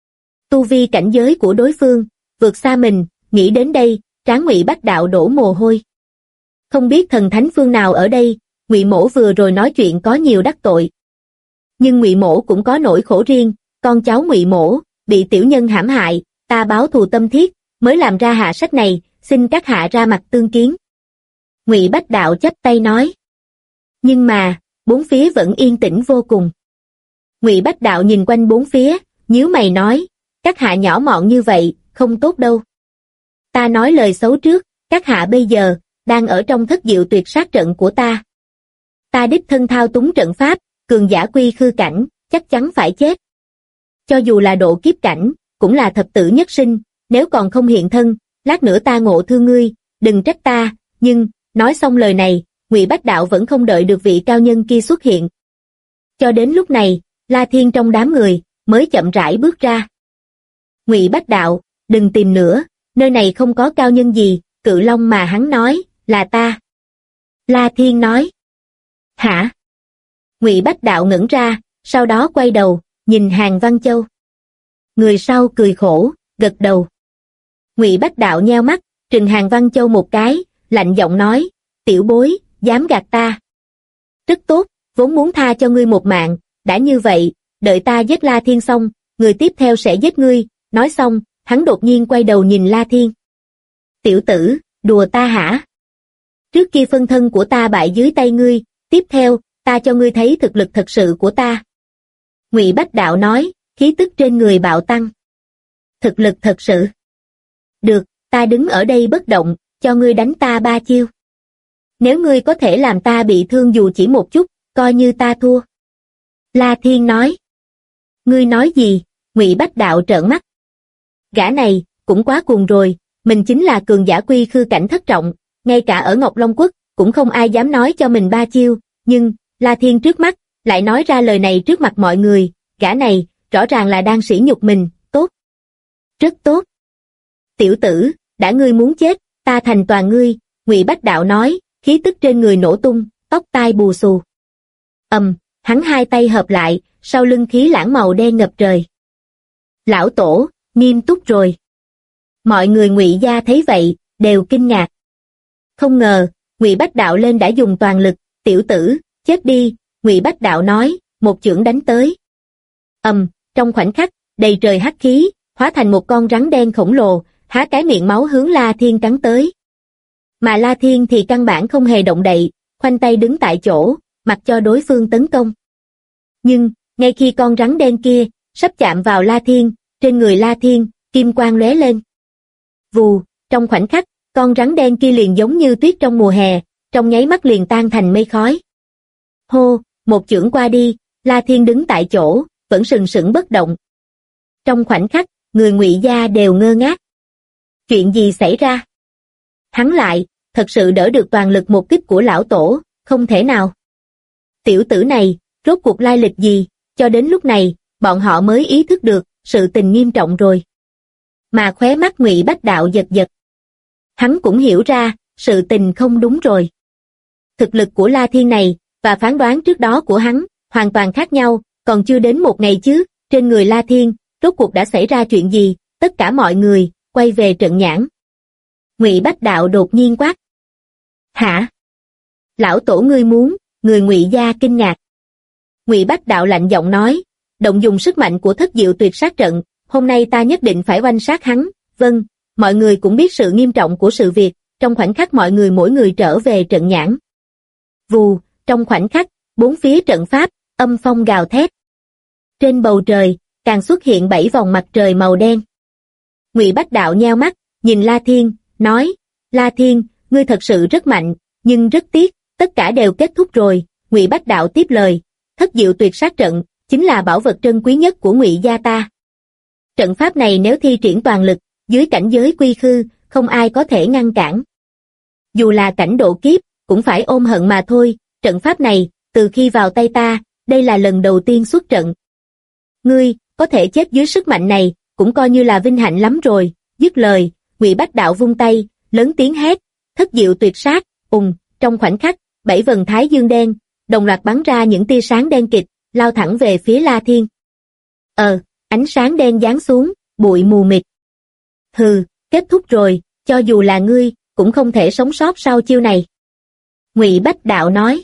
Tu vi cảnh giới của đối phương, vượt xa mình, nghĩ đến đây, trán Ngụy Bách Đạo đổ mồ hôi. Không biết thần thánh phương nào ở đây, Ngụy Mỗ vừa rồi nói chuyện có nhiều đắc tội. Nhưng Ngụy Mỗ cũng có nỗi khổ riêng, con cháu Ngụy Mỗ, bị tiểu nhân hãm hại, ta báo thù tâm thiết, mới làm ra hạ sách này, xin các hạ ra mặt tương kiến. Ngụy Bách Đạo chắp tay nói. Nhưng mà, bốn phía vẫn yên tĩnh vô cùng. Ngụy Bách Đạo nhìn quanh bốn phía, nhíu mày nói, các hạ nhỏ mọn như vậy, không tốt đâu. Ta nói lời xấu trước, các hạ bây giờ, đang ở trong thất diệu tuyệt sát trận của ta. Ta đích thân thao túng trận pháp, cường giả quy khư cảnh, chắc chắn phải chết. Cho dù là độ kiếp cảnh, cũng là thập tử nhất sinh, nếu còn không hiện thân, lát nữa ta ngộ thương ngươi, đừng trách ta, nhưng, nói xong lời này, Ngụy Bách Đạo vẫn không đợi được vị cao nhân kia xuất hiện. Cho đến lúc này, La Thiên trong đám người, mới chậm rãi bước ra. Ngụy Bách Đạo, đừng tìm nữa, nơi này không có cao nhân gì, cự long mà hắn nói, là ta. La Thiên nói. Hả? Ngụy Bách Đạo ngẩn ra, sau đó quay đầu, nhìn Hàn Văn Châu. Người sau cười khổ, gật đầu. Ngụy Bách Đạo nheo mắt, trừng Hàn Văn Châu một cái, lạnh giọng nói, tiểu bối, dám gạt ta. Rất tốt, vốn muốn tha cho ngươi một mạng, đã như vậy, đợi ta giết La Thiên xong, người tiếp theo sẽ giết ngươi. Nói xong, hắn đột nhiên quay đầu nhìn La Thiên. Tiểu tử, đùa ta hả? Trước kia phân thân của ta bại dưới tay ngươi, tiếp theo, ta cho ngươi thấy thực lực thật sự của ta. Ngụy Bách Đạo nói, khí tức trên người bạo tăng. Thực lực thật sự. Được, ta đứng ở đây bất động, cho ngươi đánh ta 3 chiêu. Nếu ngươi có thể làm ta bị thương dù chỉ một chút, coi như ta thua. La Thiên nói. Ngươi nói gì? Ngụy Bách Đạo trợn mắt. Gã này, cũng quá cuồng rồi, mình chính là cường giả quy khư cảnh thất trọng, ngay cả ở Ngọc Long Quốc, cũng không ai dám nói cho mình 3 chiêu, nhưng, La Thiên trước mắt, lại nói ra lời này trước mặt mọi người, gã này, rõ ràng là đang sỉ nhục mình, tốt. Rất tốt. Tiểu tử, đã ngươi muốn chết, ta thành toàn ngươi, Ngụy Bách Đạo nói, khí tức trên người nổ tung, tóc tai bù xù. Hắn hai tay hợp lại, sau lưng khí lãng màu đen ngập trời. Lão Tổ, nghiêm túc rồi. Mọi người Ngụy gia thấy vậy, đều kinh ngạc. Không ngờ, Ngụy Bách Đạo lên đã dùng toàn lực, tiểu tử, chết đi, Ngụy Bách Đạo nói, một chưởng đánh tới. Trong khoảnh khắc, đầy trời hắc khí, hóa thành một con rắn đen khổng lồ, há cái miệng máu hướng La Thiên cắn tới. Mà La Thiên thì căn bản không hề động đậy, khoanh tay đứng tại chỗ, mặc cho đối phương tấn công. Nhưng, ngay khi con rắn đen kia sắp chạm vào La Thiên, trên người La Thiên, kim quang lóe lên. Vù, trong khoảnh khắc, con rắn đen kia liền giống như tuyết trong mùa hè, trong nháy mắt liền tan thành mây khói. Hô, một chưởng qua đi, La Thiên đứng tại chỗ, vẫn sừng sững bất động. Trong khoảnh khắc, người Ngụy gia đều ngơ ngác. Chuyện gì xảy ra? Hắn lại, thật sự đỡ được toàn lực một kích của lão tổ, không thể nào. Tiểu tử này, rốt cuộc lai lịch gì, cho đến lúc này, bọn họ mới ý thức được, sự tình nghiêm trọng rồi. Mà khóe mắt Ngụy Bách Đạo giật giật. Hắn cũng hiểu ra, sự tình không đúng rồi. Thực lực của La Thiên này, và phán đoán trước đó của hắn, hoàn toàn khác nhau, còn chưa đến một ngày chứ, trên người La Thiên, rốt cuộc đã xảy ra chuyện gì, tất cả mọi người, quay về trận nhãn. Ngụy Bách Đạo đột nhiên quát. Hả? Lão Tổ ngươi muốn, người Ngụy gia kinh ngạc. Ngụy Bách Đạo lạnh giọng nói, động dùng sức mạnh của Thất Diệu Tuyệt Sát Trận, hôm nay ta nhất định phải oanh sát hắn. Vâng, mọi người cũng biết sự nghiêm trọng của sự việc, trong khoảnh khắc mọi người mỗi người trở về trận nhãn. Vù, trong khoảnh khắc, bốn phía trận pháp, âm phong gào thét. Trên bầu trời, càng xuất hiện 7 vòng mặt trời màu đen. Ngụy Bách Đạo nheo mắt, nhìn La Thiên, nói, La Thiên, ngươi thật sự rất mạnh, nhưng rất tiếc, tất cả đều kết thúc rồi. Ngụy Bách Đạo tiếp lời, Thất Diệu Tuyệt Sát Trận, chính là bảo vật trân quý nhất của Ngụy gia ta. Trận pháp này nếu thi triển toàn lực, dưới cảnh giới quy khư, không ai có thể ngăn cản. Dù là cảnh độ kiếp, cũng phải ôm hận mà thôi, trận pháp này, từ khi vào tay ta, đây là lần đầu tiên xuất trận. Ngươi, có thể chết dưới sức mạnh này, cũng coi như là vinh hạnh lắm rồi. Dứt lời, Ngụy Bách Đạo vung tay, lớn tiếng hét, Thất Diệu Tuyệt Sát, trong khoảnh khắc, 7 vầng thái dương đen, đồng loạt bắn ra những tia sáng đen kịt, lao thẳng về phía La Thiên. Ánh sáng đen giáng xuống, bụi mù mịt. Hừ, kết thúc rồi, cho dù là ngươi, cũng không thể sống sót sau chiêu này. Ngụy Bách Đạo nói.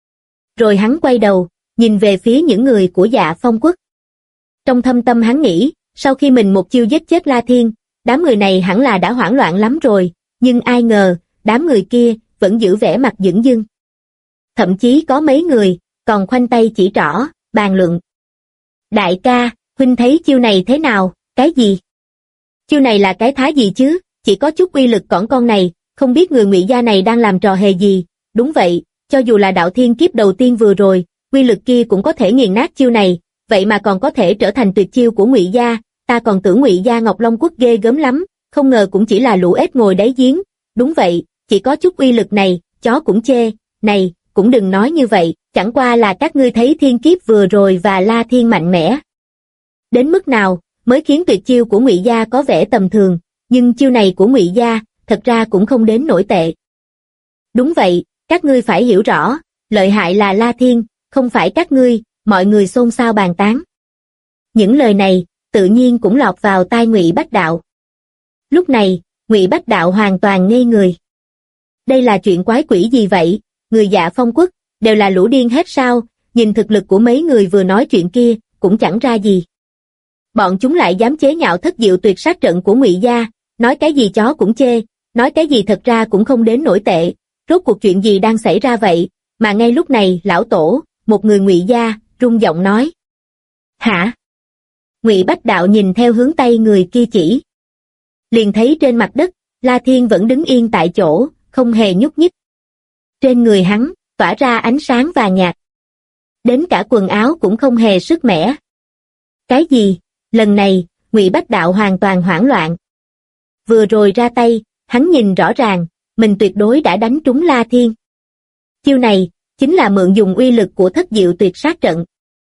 Rồi hắn quay đầu, nhìn về phía những người của Dạ Phong Quốc. Trong thâm tâm hắn nghĩ, sau khi mình một chiêu giết chết La Thiên, đám người này hẳn là đã hoảng loạn lắm rồi, nhưng ai ngờ, đám người kia vẫn giữ vẻ mặt dửng dưng. Thậm chí có mấy người, còn khoanh tay chỉ trỏ, bàn luận. Đại ca, huynh thấy chiêu này thế nào, cái gì? Chiêu này là cái thá gì chứ, chỉ có chút uy lực cỏn con này, không biết người Ngụy gia này đang làm trò hề gì. Đúng vậy, cho dù là đạo thiên kiếp đầu tiên vừa rồi, uy lực kia cũng có thể nghiền nát chiêu này, vậy mà còn có thể trở thành tuyệt chiêu của Ngụy gia, ta còn tưởng Ngụy gia Ngọc Long Quốc ghê gớm lắm, không ngờ cũng chỉ là lũ ếch ngồi đáy giếng. Đúng vậy, chỉ có chút uy lực này, chó cũng chê. Này, cũng đừng nói như vậy, chẳng qua là các ngươi thấy thiên kiếp vừa rồi và La Thiên mạnh mẽ. Đến mức nào mới khiến tuyệt chiêu của Ngụy gia có vẻ tầm thường, nhưng chiêu này của Ngụy gia thật ra cũng không đến nổi tệ. Đúng vậy, các ngươi phải hiểu rõ, lợi hại là La Thiên, không phải các ngươi. Mọi người xôn xao bàn tán. Những lời này tự nhiên cũng lọt vào tai Ngụy Bách Đạo. Lúc này, Ngụy Bách Đạo hoàn toàn ngây người. Đây là chuyện quái quỷ gì vậy? Người Dạ Phong Quốc đều là lũ điên hết sao? Nhìn thực lực của mấy người vừa nói chuyện kia cũng chẳng ra gì. Bọn chúng lại dám chế nhạo Thất Diệu Tuyệt Sát Trận của Ngụy gia, nói cái gì chó cũng chê, nói cái gì thật ra cũng không đến nổi tệ. Rốt cuộc chuyện gì đang xảy ra vậy? Mà ngay lúc này, lão tổ, một người Ngụy gia, rung giọng nói. Hả? Ngụy Bách Đạo nhìn theo hướng tay người kia chỉ. Liền thấy trên mặt đất, La Thiên vẫn đứng yên tại chỗ, không hề nhúc nhích. Trên người hắn, tỏa ra ánh sáng vàng nhạt. Đến cả quần áo cũng không hề sức mẻ. Cái gì? Lần này, Ngụy Bách Đạo hoàn toàn hoảng loạn. Vừa rồi ra tay, hắn nhìn rõ ràng, mình tuyệt đối đã đánh trúng La Thiên. Chiêu này, chính là mượn dùng uy lực của Thất Diệu Tuyệt Sát Trận.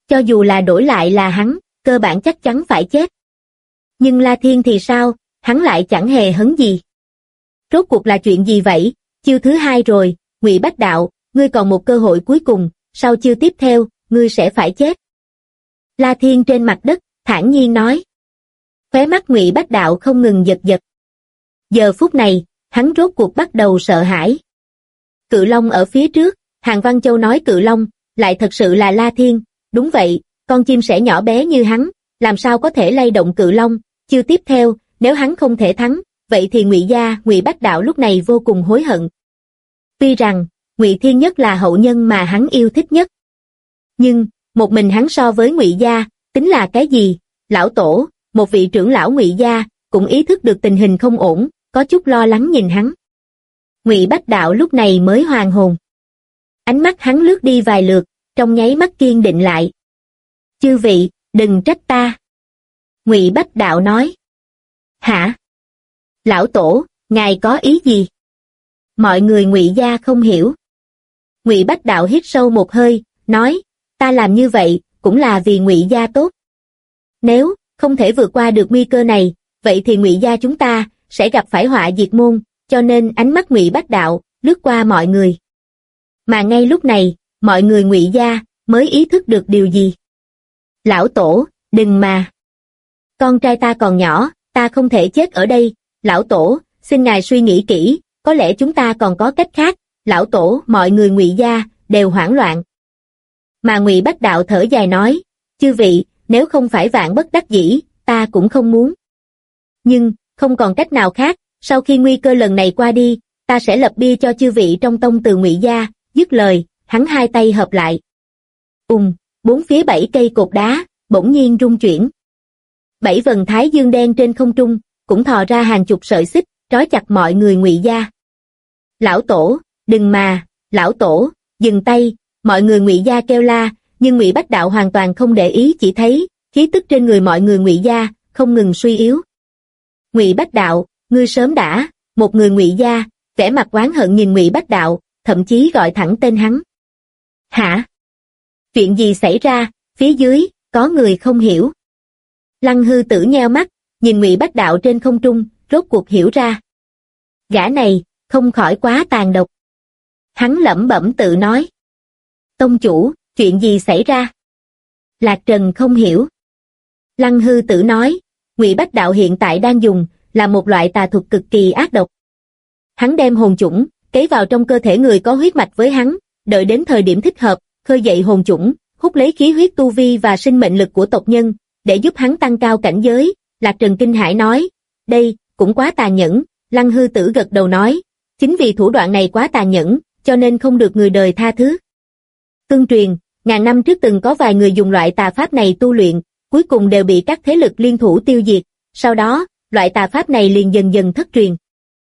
Cho dù là đổi lại là hắn, cơ bản chắc chắn phải chết. Nhưng La Thiên thì sao, hắn lại chẳng hề hấn gì. Rốt cuộc là chuyện gì vậy? Chiêu thứ hai rồi, Ngụy Bách Đạo, ngươi còn một cơ hội cuối cùng, sau chiêu tiếp theo, ngươi sẽ phải chết. La Thiên trên mặt đất, thản nhiên nói. Khóe mắt Ngụy Bách Đạo không ngừng giật giật. Giờ phút này, hắn rốt cuộc bắt đầu sợ hãi. Cự Long ở phía trước, Hàn Văn Châu nói Cự Long, lại thật sự là La Thiên, đúng vậy, con chim sẻ nhỏ bé như hắn, làm sao có thể lay động Cự Long, chiêu tiếp theo, nếu hắn không thể thắng, vậy thì Ngụy Bách Đạo lúc này vô cùng hối hận. Tuy rằng, Ngụy Thiên Nhất là hậu nhân mà hắn yêu thích nhất. Nhưng, một mình hắn so với Ngụy gia, tính là cái gì? Lão tổ, một vị trưởng lão Ngụy gia, cũng ý thức được tình hình không ổn, có chút lo lắng nhìn hắn. Ngụy Bách Đạo lúc này mới hoàn hồn. Ánh mắt hắn lướt đi vài lượt, trong nháy mắt kiên định lại. Chư vị, đừng trách ta. Ngụy Bách Đạo nói. Hả? Lão tổ, ngài có ý gì? Mọi người Ngụy gia không hiểu. Ngụy Bách Đạo hít sâu một hơi, nói, ta làm như vậy, cũng là vì Ngụy gia tốt. Nếu không thể vượt qua được nguy cơ này, vậy thì Ngụy gia chúng ta sẽ gặp phải họa diệt môn, cho nên ánh mắt Ngụy Bách Đạo lướt qua mọi người. Mà ngay lúc này, mọi người Ngụy gia mới ý thức được điều gì. Lão tổ, đừng mà. Con trai ta còn nhỏ, ta không thể chết ở đây. Lão tổ, xin ngài suy nghĩ kỹ, có lẽ chúng ta còn có cách khác. Lão tổ, mọi người Ngụy gia đều hoảng loạn. Mà Ngụy Bách Đạo thở dài nói, chư vị, nếu không phải vạn bất đắc dĩ, ta cũng không muốn. Nhưng, không còn cách nào khác, sau khi nguy cơ lần này qua đi, ta sẽ lập bia cho chư vị trong tông từ Ngụy gia. Dứt lời, hắn hai tay hợp lại. Bốn phía 7 cây cột đá, bỗng nhiên rung chuyển. 7 vầng thái dương đen trên không trung, cũng thò ra hàng chục sợi xích, trói chặt mọi người Ngụy gia. Lão tổ, đừng mà, lão tổ, dừng tay, mọi người Ngụy gia kêu la, nhưng Ngụy Bách Đạo hoàn toàn không để ý, chỉ thấy, khí tức trên người mọi người Ngụy gia, không ngừng suy yếu. Ngụy Bách Đạo, ngươi sớm đã, một người Ngụy gia, vẻ mặt oán hận nhìn Ngụy Bách Đạo, thậm chí gọi thẳng tên hắn. Hả? Chuyện gì xảy ra? Phía dưới, có người không hiểu. Lăng Hư Tử nheo mắt, nhìn Ngụy Bách Đạo trên không trung, rốt cuộc hiểu ra. Gã này, không khỏi quá tàn độc. Hắn lẩm bẩm tự nói. Tông chủ, chuyện gì xảy ra? Lạc Trần không hiểu. Lăng Hư Tử nói, Ngụy Bách Đạo hiện tại đang dùng, là một loại tà thuật cực kỳ ác độc. Hắn đem hồn chủng, cấy vào trong cơ thể người có huyết mạch với hắn, đợi đến thời điểm thích hợp, khơi dậy hồn chủng, hút lấy khí huyết tu vi và sinh mệnh lực của tộc nhân, để giúp hắn tăng cao cảnh giới. Lạc Trần kinh hãi nói, đây, cũng quá tàn nhẫn. Lăng Hư Tử gật đầu nói, chính vì thủ đoạn này quá tàn nhẫn, cho nên không được người đời tha thứ. Tương truyền, ngàn năm trước từng có vài người dùng loại tà pháp này tu luyện, cuối cùng đều bị các thế lực liên thủ tiêu diệt, sau đó, loại tà pháp này liền dần dần thất truyền.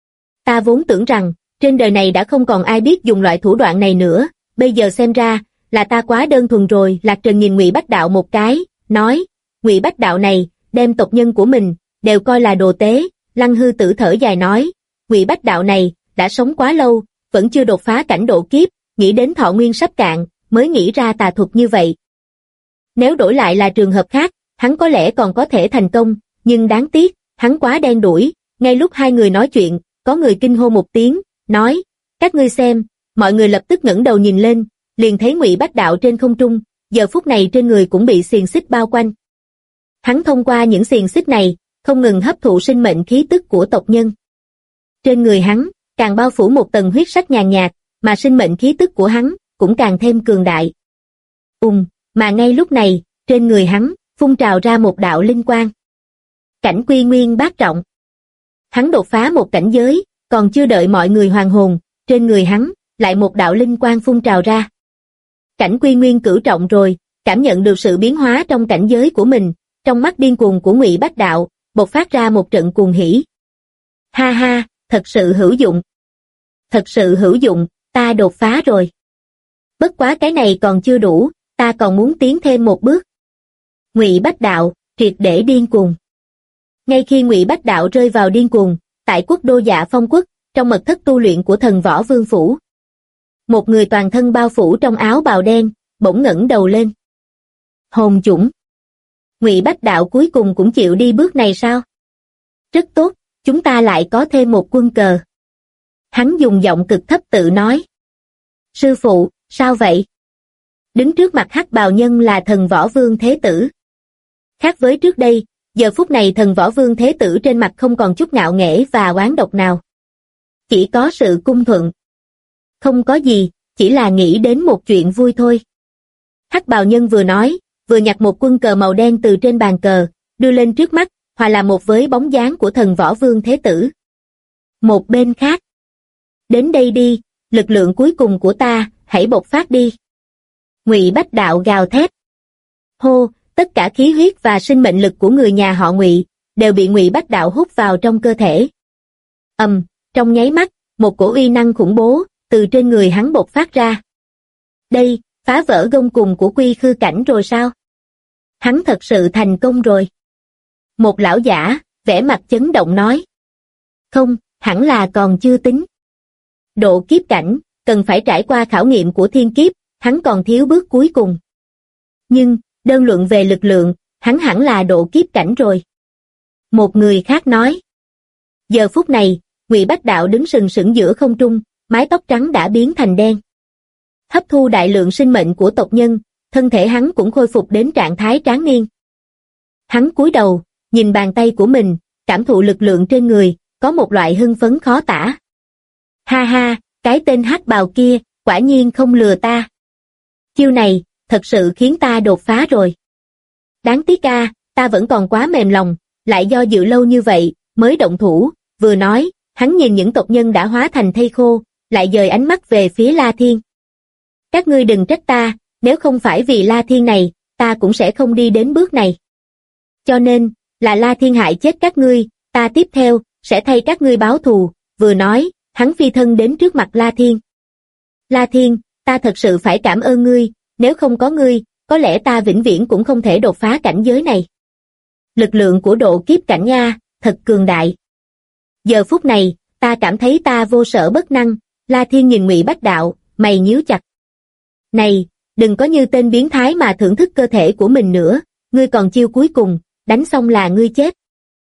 Ta vốn tưởng rằng, trên đời này đã không còn ai biết dùng loại thủ đoạn này nữa, bây giờ xem ra, là ta quá đơn thuần rồi. Lạc Trần nhìn Ngụy Bách Đạo một cái, nói, Ngụy Bách Đạo này, đem tộc nhân của mình, đều coi là đồ tế. Lăng Hư Tử thở dài nói, Ngụy Bách Đạo này, đã sống quá lâu, vẫn chưa đột phá cảnh độ kiếp, nghĩ đến thọ nguyên sắp cạn, mới nghĩ ra tà thuật như vậy. Nếu đổi lại là trường hợp khác, hắn có lẽ còn có thể thành công, nhưng đáng tiếc, hắn quá đen đủi. Ngay lúc hai người nói chuyện, có người kinh hô một tiếng, nói, các ngươi xem. Mọi người lập tức ngẩng đầu nhìn lên, liền thấy Ngụy Bách Đạo trên không trung, giờ phút này trên người cũng bị xiềng xích bao quanh. Hắn thông qua những xiềng xích này, không ngừng hấp thụ sinh mệnh khí tức của tộc nhân. Trên người hắn, càng bao phủ một tầng huyết sắc nhàn nhạt, mà sinh mệnh khí tức của hắn, cũng càng thêm cường đại. Mà ngay lúc này, trên người hắn, phun trào ra một đạo linh quang. Cảnh Quy Nguyên bát trọng. Hắn đột phá một cảnh giới, còn chưa đợi mọi người hoàn hồn, trên người hắn, lại một đạo linh quang phun trào ra. Cảnh Quy Nguyên cửu trọng rồi, cảm nhận được sự biến hóa trong cảnh giới của mình, trong mắt điên cuồng của Ngụy Bách Đạo, bộc phát ra một trận cuồng hỉ. Ha ha, thật sự hữu dụng. Thật sự hữu dụng, ta đột phá rồi. Bất quá cái này còn chưa đủ, ta còn muốn tiến thêm một bước. Ngụy Bách Đạo, triệt để điên cuồng. Ngay khi Ngụy Bách Đạo rơi vào điên cuồng, tại quốc đô Dạ Phong quốc, trong mật thất tu luyện của Thần Võ Vương phủ, một người toàn thân bao phủ trong áo bào đen, bỗng ngẩng đầu lên. Hồn dũng. Ngụy Bách Đạo cuối cùng cũng chịu đi bước này sao? Rất tốt, chúng ta lại có thêm một quân cờ. Hắn dùng giọng cực thấp tự nói. Sư phụ, sao vậy? Đứng trước mặt hắc bào nhân là thần võ vương thế tử. Khác với trước đây, giờ phút này thần võ vương thế tử trên mặt không còn chút ngạo nghễ và oán độc nào. Chỉ có sự cung thuận. Không có gì, chỉ là nghĩ đến một chuyện vui thôi. Hắc bào nhân vừa nói, vừa nhặt một quân cờ màu đen từ trên bàn cờ, đưa lên trước mắt, hòa làm một với bóng dáng của thần võ vương thế tử. Một bên khác. Đến đây đi, lực lượng cuối cùng của ta, hãy bộc phát đi. Ngụy Bách Đạo gào thét. Hô, tất cả khí huyết và sinh mệnh lực của người nhà họ Ngụy đều bị Ngụy Bách Đạo hút vào trong cơ thể. Trong nháy mắt, một cổ uy năng khủng bố từ trên người hắn bộc phát ra. Đây, phá vỡ gông cùng của quy khư cảnh rồi sao? Hắn thật sự thành công rồi. Một lão giả, vẻ mặt chấn động nói. Không, hẳn là còn chưa tính. Độ kiếp cảnh, cần phải trải qua khảo nghiệm của thiên kiếp, hắn còn thiếu bước cuối cùng. Nhưng, đơn luận về lực lượng, hắn hẳn là độ kiếp cảnh rồi. Một người khác nói. Giờ phút này, Ngụy Bách Đạo đứng sừng sững giữa không trung, mái tóc trắng đã biến thành đen. Hấp thu đại lượng sinh mệnh của tộc nhân, thân thể hắn cũng khôi phục đến trạng thái tráng niên. Hắn cúi đầu, nhìn bàn tay của mình, cảm thụ lực lượng trên người, có một loại hưng phấn khó tả. Ha ha, cái tên hắc bào kia, quả nhiên không lừa ta. Chiêu này, thật sự khiến ta đột phá rồi. Đáng tiếc ta vẫn còn quá mềm lòng, lại do dự lâu như vậy, mới động thủ, vừa nói, hắn nhìn những tộc nhân đã hóa thành thây khô, lại dời ánh mắt về phía La Thiên. Các ngươi đừng trách ta, nếu không phải vì La Thiên này, ta cũng sẽ không đi đến bước này. Cho nên, là La Thiên hại chết các ngươi, ta tiếp theo, sẽ thay các ngươi báo thù, vừa nói, hắn phi thân đến trước mặt La Thiên. La Thiên, ta thật sự phải cảm ơn ngươi, nếu không có ngươi, có lẽ ta vĩnh viễn cũng không thể đột phá cảnh giới này. Lực lượng của độ kiếp cảnh nha, thật cường đại. Giờ phút này, ta cảm thấy ta vô sở bất năng, La Thiên nhìn Ngụy Bách Đạo, mày nhíu chặt. Này, đừng có như tên biến thái mà thưởng thức cơ thể của mình nữa, ngươi còn chiêu cuối cùng, đánh xong là ngươi chết.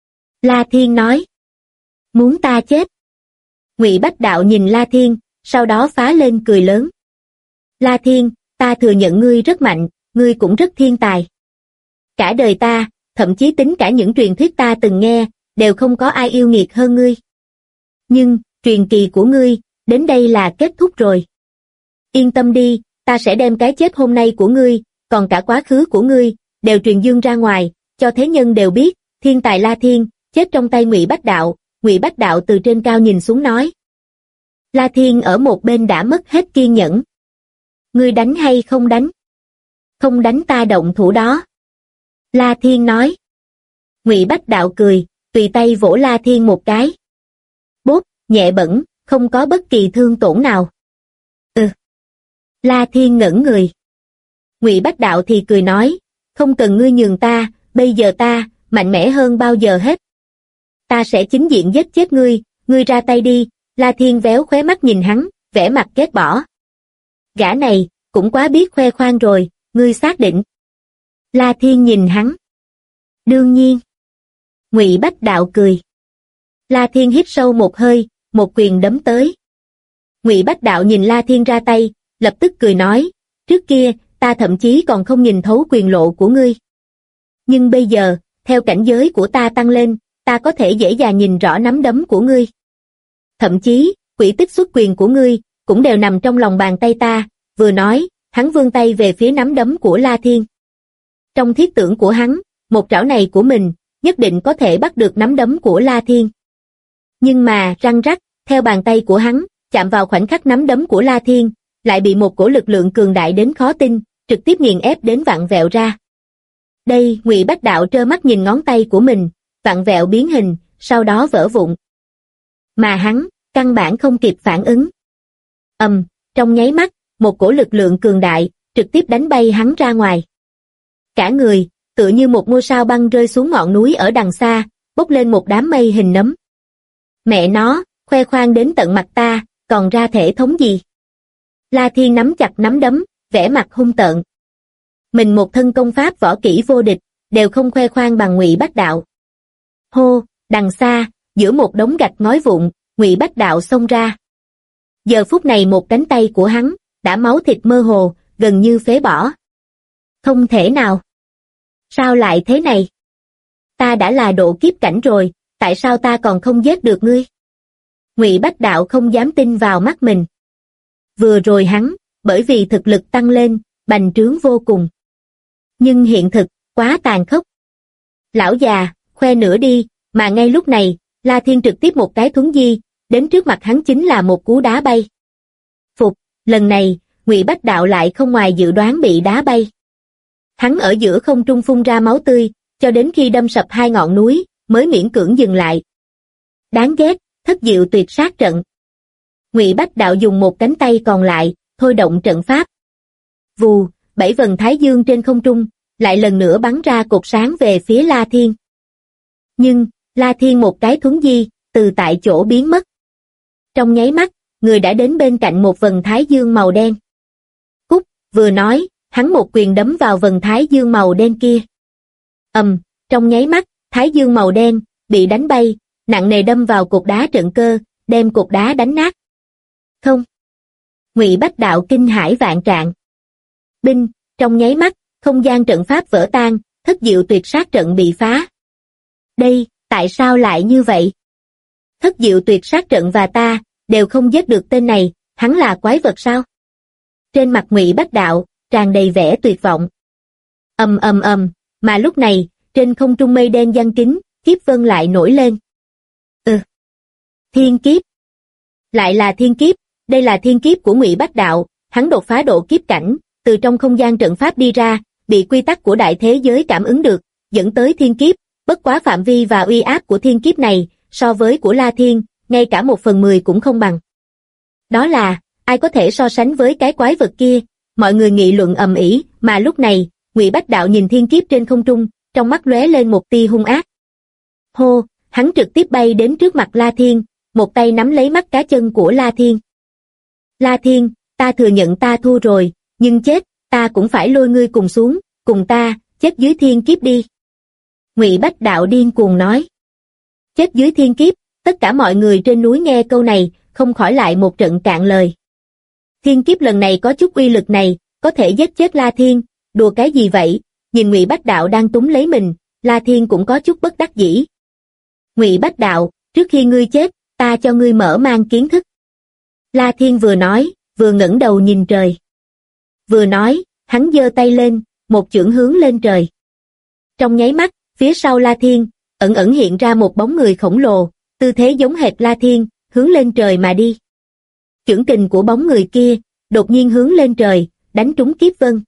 La Thiên nói. Muốn ta chết? Ngụy Bách Đạo nhìn La Thiên, sau đó phá lên cười lớn. La Thiên, ta thừa nhận ngươi rất mạnh, ngươi cũng rất thiên tài. Cả đời ta, thậm chí tính cả những truyền thuyết ta từng nghe, đều không có ai yêu nghiệt hơn ngươi. Nhưng, truyền kỳ của ngươi, đến đây là kết thúc rồi. Yên tâm đi, ta sẽ đem cái chết hôm nay của ngươi, còn cả quá khứ của ngươi, đều truyền dương ra ngoài, cho thế nhân đều biết, thiên tài La Thiên, chết trong tay Ngụy Bách Đạo. Ngụy Bách Đạo từ trên cao nhìn xuống nói. La Thiên ở một bên đã mất hết kiên nhẫn. Ngươi đánh hay không đánh? Không đánh ta động thủ đó. La Thiên nói. Ngụy Bách Đạo cười, tùy tay vỗ La Thiên một cái. Bốp, nhẹ bẩn, không có bất kỳ thương tổn nào. La Thiên ngẩn người. Ngụy Bách Đạo thì cười nói, không cần ngươi nhường ta, bây giờ ta, mạnh mẽ hơn bao giờ hết. Ta sẽ chính diện giết chết ngươi, ngươi ra tay đi. La Thiên véo khóe mắt nhìn hắn, vẻ mặt ghét bỏ. Gã này, cũng quá biết khoe khoang rồi, ngươi xác định. La Thiên nhìn hắn. Đương nhiên. Ngụy Bách Đạo cười. La Thiên hít sâu một hơi, một quyền đấm tới. Ngụy Bách Đạo nhìn La Thiên ra tay, lập tức cười nói, trước kia, ta thậm chí còn không nhìn thấu quyền lộ của ngươi. Nhưng bây giờ, theo cảnh giới của ta tăng lên, ta có thể dễ dàng nhìn rõ nắm đấm của ngươi. Thậm chí, quỹ tích xuất quyền của ngươi, cũng đều nằm trong lòng bàn tay ta, vừa nói, hắn vươn tay về phía nắm đấm của La Thiên. Trong thiết tưởng của hắn, một trảo này của mình, nhất định có thể bắt được nắm đấm của La Thiên. Nhưng mà, răng rắc, theo bàn tay của hắn, chạm vào khoảnh khắc nắm đấm của La Thiên, lại bị một cổ lực lượng cường đại đến khó tin, trực tiếp nghiền ép đến vặn vẹo ra. Đây, Ngụy Bách Đạo trơ mắt nhìn ngón tay của mình, vặn vẹo biến hình, sau đó vỡ vụn. Mà hắn, căn bản không kịp phản ứng. Trong nháy mắt, một cổ lực lượng cường đại, trực tiếp đánh bay hắn ra ngoài. Cả người, tựa như một ngôi sao băng rơi xuống ngọn núi ở đằng xa, bốc lên một đám mây hình nấm. Mẹ nó, khoe khoang đến tận mặt ta, còn ra thể thống gì? La Thiên nắm chặt nắm đấm, vẻ mặt hung tợn. Mình một thân công pháp võ kỹ vô địch, đều không khoe khoang bằng Ngụy Bách Đạo. Hô, đằng xa, giữa một đống gạch ngói vụn, Ngụy Bách Đạo xông ra. Giờ phút này một cánh tay của hắn đã máu thịt mơ hồ, gần như phế bỏ. Không thể nào. Sao lại thế này? Ta đã là độ kiếp cảnh rồi, tại sao ta còn không giết được ngươi? Ngụy Bách Đạo không dám tin vào mắt mình. Vừa rồi hắn, bởi vì thực lực tăng lên, bành trướng vô cùng. Nhưng hiện thực, quá tàn khốc. Lão già, khoe nữa đi, mà ngay lúc này, La Thiên trực tiếp một cái thuấn di, đến trước mặt hắn chính là một cú đá bay. Phục, lần này, Ngụy Bách Đạo lại không ngoài dự đoán bị đá bay. Hắn ở giữa không trung phun ra máu tươi, cho đến khi đâm sập hai ngọn núi, mới miễn cưỡng dừng lại. Đáng ghét, thất diệu tuyệt sát trận. Ngụy Bách Đạo dùng một cánh tay còn lại, thôi động trận pháp. Vù, 7 vầng thái dương trên không trung, lại lần nữa bắn ra cột sáng về phía La Thiên. Nhưng, La Thiên một cái thuấn di, từ tại chỗ biến mất. Trong nháy mắt, người đã đến bên cạnh một vầng thái dương màu đen. Cút, vừa nói, hắn một quyền đấm vào vầng thái dương màu đen kia. Trong nháy mắt, thái dương màu đen bị đánh bay, nặng nề đâm vào cột đá trận cơ, đem cột đá đánh nát. Không. Ngụy Bách Đạo kinh hãi vạn trạng. Binh, trong nháy mắt, không gian trận pháp vỡ tan, thất diệu tuyệt sát trận bị phá. Đây, tại sao lại như vậy? Thất diệu tuyệt sát trận và ta đều không giết được tên này, hắn là quái vật sao? Trên mặt Ngụy Bách Đạo tràn đầy vẻ tuyệt vọng. Mà lúc này, trên không trung mây đen giăng kín, kiếp vân lại nổi lên. Thiên kiếp. Lại là thiên kiếp, đây là thiên kiếp của Ngụy Bách Đạo, hắn đột phá độ kiếp cảnh, từ trong không gian trận pháp đi ra, bị quy tắc của đại thế giới cảm ứng được, dẫn tới thiên kiếp, bất quá phạm vi và uy áp của thiên kiếp này, so với của La Thiên, ngay cả 1/10 cũng không bằng. Đó là, ai có thể so sánh với cái quái vật kia, mọi người nghị luận ầm ĩ, mà lúc này, Ngụy Bách Đạo nhìn thiên kiếp trên không trung, trong mắt lóe lên một tia hung ác. Hô, hắn trực tiếp bay đến trước mặt La Thiên, một tay nắm lấy mắt cá chân của La Thiên. La Thiên, ta thừa nhận ta thua rồi, nhưng chết, ta cũng phải lôi ngươi cùng xuống, cùng ta, chết dưới thiên kiếp đi. Ngụy Bách Đạo điên cuồng nói. Chết dưới thiên kiếp, tất cả mọi người trên núi nghe câu này, không khỏi lại một trận cạn lời. Thiên kiếp lần này có chút uy lực này, có thể giết chết La Thiên, đùa cái gì vậy? Nhìn Ngụy Bách Đạo đang túm lấy mình, La Thiên cũng có chút bất đắc dĩ. Ngụy Bách Đạo, trước khi ngươi chết, ta cho ngươi mở mang kiến thức. La Thiên vừa nói, vừa ngẩng đầu nhìn trời. Vừa nói, hắn giơ tay lên, một chưởng hướng lên trời. Trong nháy mắt, phía sau La Thiên, ẩn ẩn hiện ra một bóng người khổng lồ, tư thế giống hệt La Thiên, hướng lên trời mà đi. Chưởng kình của bóng người kia, đột nhiên hướng lên trời, đánh trúng kiếp vân.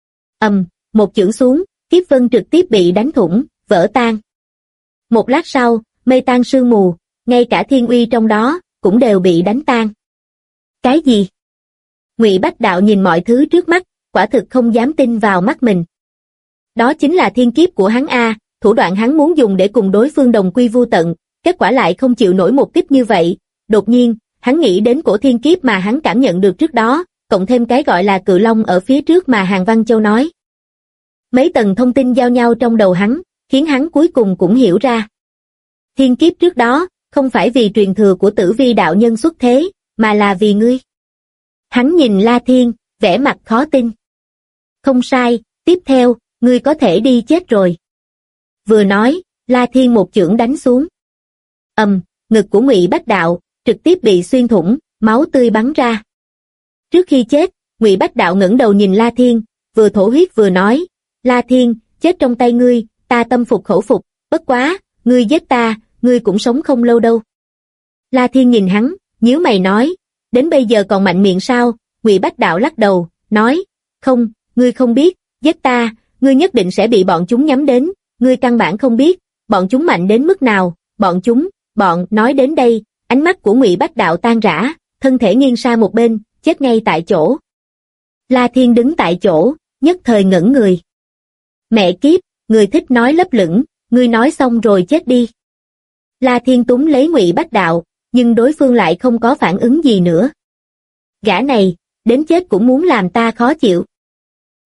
Một chưởng xuống, kiếp vân trực tiếp bị đánh thủng, vỡ tan. Một lát sau, mây tan sương mù, ngay cả thiên uy trong đó, cũng đều bị đánh tan. Cái gì? Ngụy Bách Đạo nhìn mọi thứ trước mắt, quả thực không dám tin vào mắt mình. Đó chính là thiên kiếp của hắn a, thủ đoạn hắn muốn dùng để cùng đối phương đồng quy vu tận, kết quả lại không chịu nổi một kích như vậy. Đột nhiên, hắn nghĩ đến cổ thiên kiếp mà hắn cảm nhận được trước đó, cộng thêm cái gọi là cự long ở phía trước mà Hàn Văn Châu nói. Mấy tầng thông tin giao nhau trong đầu hắn, khiến hắn cuối cùng cũng hiểu ra. Thiên kiếp trước đó, không phải vì truyền thừa của Tử Vi đạo nhân xuất thế, mà là vì ngươi. Hắn nhìn La Thiên, vẻ mặt khó tin. Không sai, tiếp theo, ngươi có thể đi chết rồi. Vừa nói, La Thiên một chưởng đánh xuống. Ngực của Ngụy Bách Đạo trực tiếp bị xuyên thủng, máu tươi bắn ra. Trước khi chết, Ngụy Bách Đạo ngẩng đầu nhìn La Thiên, vừa thổ huyết vừa nói, La Thiên, chết trong tay ngươi, ta tâm phục khẩu phục, bất quá, ngươi giết ta, ngươi cũng sống không lâu đâu. La Thiên nhìn hắn, nhíu mày nói, đến bây giờ còn mạnh miệng sao? Ngụy Bách Đạo lắc đầu, nói, không, ngươi không biết, giết ta, ngươi nhất định sẽ bị bọn chúng nhắm đến, ngươi căn bản không biết, bọn chúng mạnh đến mức nào, bọn nói đến đây, ánh mắt của Ngụy Bách Đạo tan rã, thân thể nghiêng sang một bên, chết ngay tại chỗ. La Thiên đứng tại chỗ, nhất thời ngẩn người. Mẹ kiếp, người thích nói lấp lửng, ngươi nói xong rồi chết đi. La Thiên túm lấy Ngụy Bách Đạo, nhưng đối phương lại không có phản ứng gì nữa. Gã này, đến chết cũng muốn làm ta khó chịu.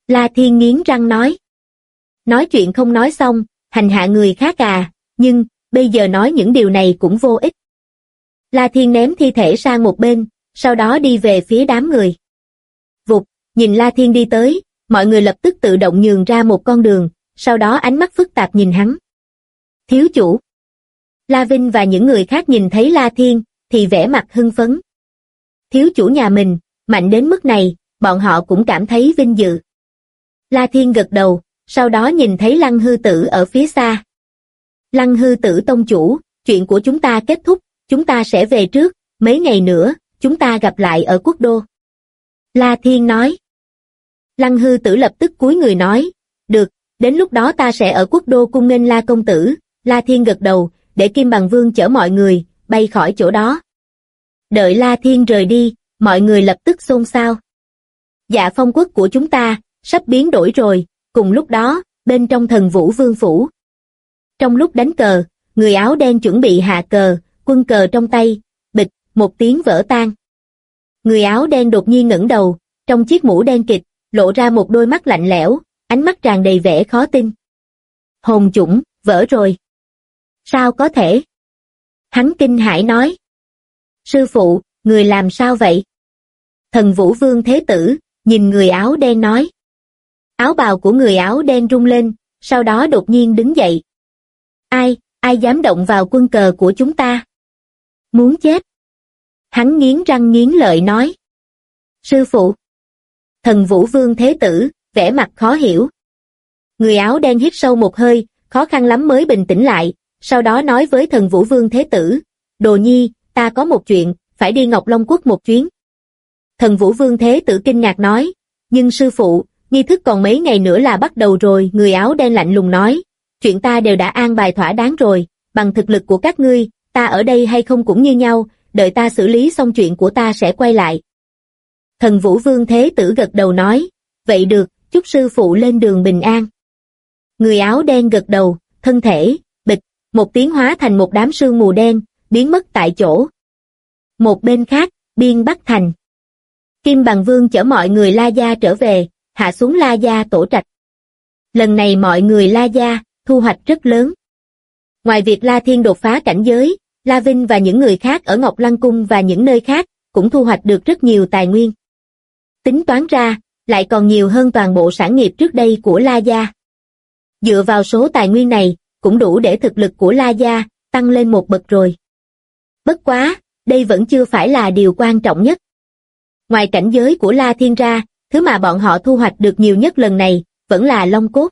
La Thiên nghiến răng nói. Nói chuyện không nói xong, hành hạ người khác à, nhưng, bây giờ nói những điều này cũng vô ích. La Thiên ném thi thể sang một bên, sau đó đi về phía đám người. Vụt, nhìn La Thiên đi tới, mọi người lập tức tự động nhường ra một con đường, sau đó ánh mắt phức tạp nhìn hắn. Thiếu chủ. La Vinh và những người khác nhìn thấy La Thiên, thì vẻ mặt hưng phấn. Thiếu chủ nhà mình, mạnh đến mức này, bọn họ cũng cảm thấy vinh dự. La Thiên gật đầu, sau đó nhìn thấy Lăng Hư Tử ở phía xa. Lăng Hư Tử tông chủ, chuyện của chúng ta kết thúc, chúng ta sẽ về trước, mấy ngày nữa, chúng ta gặp lại ở quốc đô. La Thiên nói. Lăng Hư Tử lập tức cúi người nói, được, đến lúc đó ta sẽ ở quốc đô cung nghênh La công tử. La Thiên gật đầu, để Kim Bằng Vương chở mọi người, bay khỏi chỗ đó. Đợi La Thiên rời đi, mọi người lập tức xôn xao. Dạ Phong quốc của chúng ta, sắp biến đổi rồi, cùng lúc đó, bên trong Thần Vũ Vương phủ. Trong lúc đánh cờ, người áo đen chuẩn bị hạ cờ, quân cờ trong tay, bịch, một tiếng vỡ tan. Người áo đen đột nhiên ngẩng đầu, trong chiếc mũ đen kịt, lộ ra một đôi mắt lạnh lẽo, ánh mắt tràn đầy vẻ khó tin. Hồn chủng, vỡ rồi. Sao có thể? Hắn kinh hãi nói. Sư phụ, người làm sao vậy? Thần Vũ Vương Thế Tử, nhìn người áo đen nói. Áo bào của người áo đen rung lên, sau đó đột nhiên đứng dậy. Ai dám động vào quân cờ của chúng ta? Muốn chết. Hắn nghiến răng nghiến lợi nói. Sư phụ. Thần Vũ Vương Thế Tử, vẻ mặt khó hiểu. Người áo đen hít sâu một hơi, khó khăn lắm mới bình tĩnh lại, sau đó nói với Thần Vũ Vương Thế Tử. Đồ nhi, ta có một chuyện, phải đi Ngọc Long Quốc một chuyến. Thần Vũ Vương Thế Tử kinh ngạc nói. Nhưng sư phụ, nghi thức còn mấy ngày nữa là bắt đầu rồi. Người áo đen lạnh lùng nói. Chuyện ta đều đã an bài thỏa đáng rồi, bằng thực lực của các ngươi, ta ở đây hay không cũng như nhau, đợi ta xử lý xong chuyện của ta sẽ quay lại. Thần Vũ Vương Thế Tử gật đầu nói, vậy được, chúc sư phụ lên đường bình an. Người áo đen gật đầu, thân thể, bịch, một tiếng hóa thành một đám sương mù đen, biến mất tại chỗ. Một bên khác, Biên Bắc Thành. Kim Bằng Vương chở mọi người La Gia trở về, hạ xuống La Gia tổ trạch. Lần này mọi người La Gia, thu hoạch rất lớn. Ngoài việc La Thiên đột phá cảnh giới, La Vinh và những người khác ở Ngọc Lăng Cung và những nơi khác, cũng thu hoạch được rất nhiều tài nguyên. Tính toán ra, lại còn nhiều hơn toàn bộ sản nghiệp trước đây của La Gia. Dựa vào số tài nguyên này, cũng đủ để thực lực của La Gia tăng lên một bậc rồi. Bất quá, đây vẫn chưa phải là điều quan trọng nhất. Ngoài cảnh giới của La Thiên ra, thứ mà bọn họ thu hoạch được nhiều nhất lần này, vẫn là Long Cốt.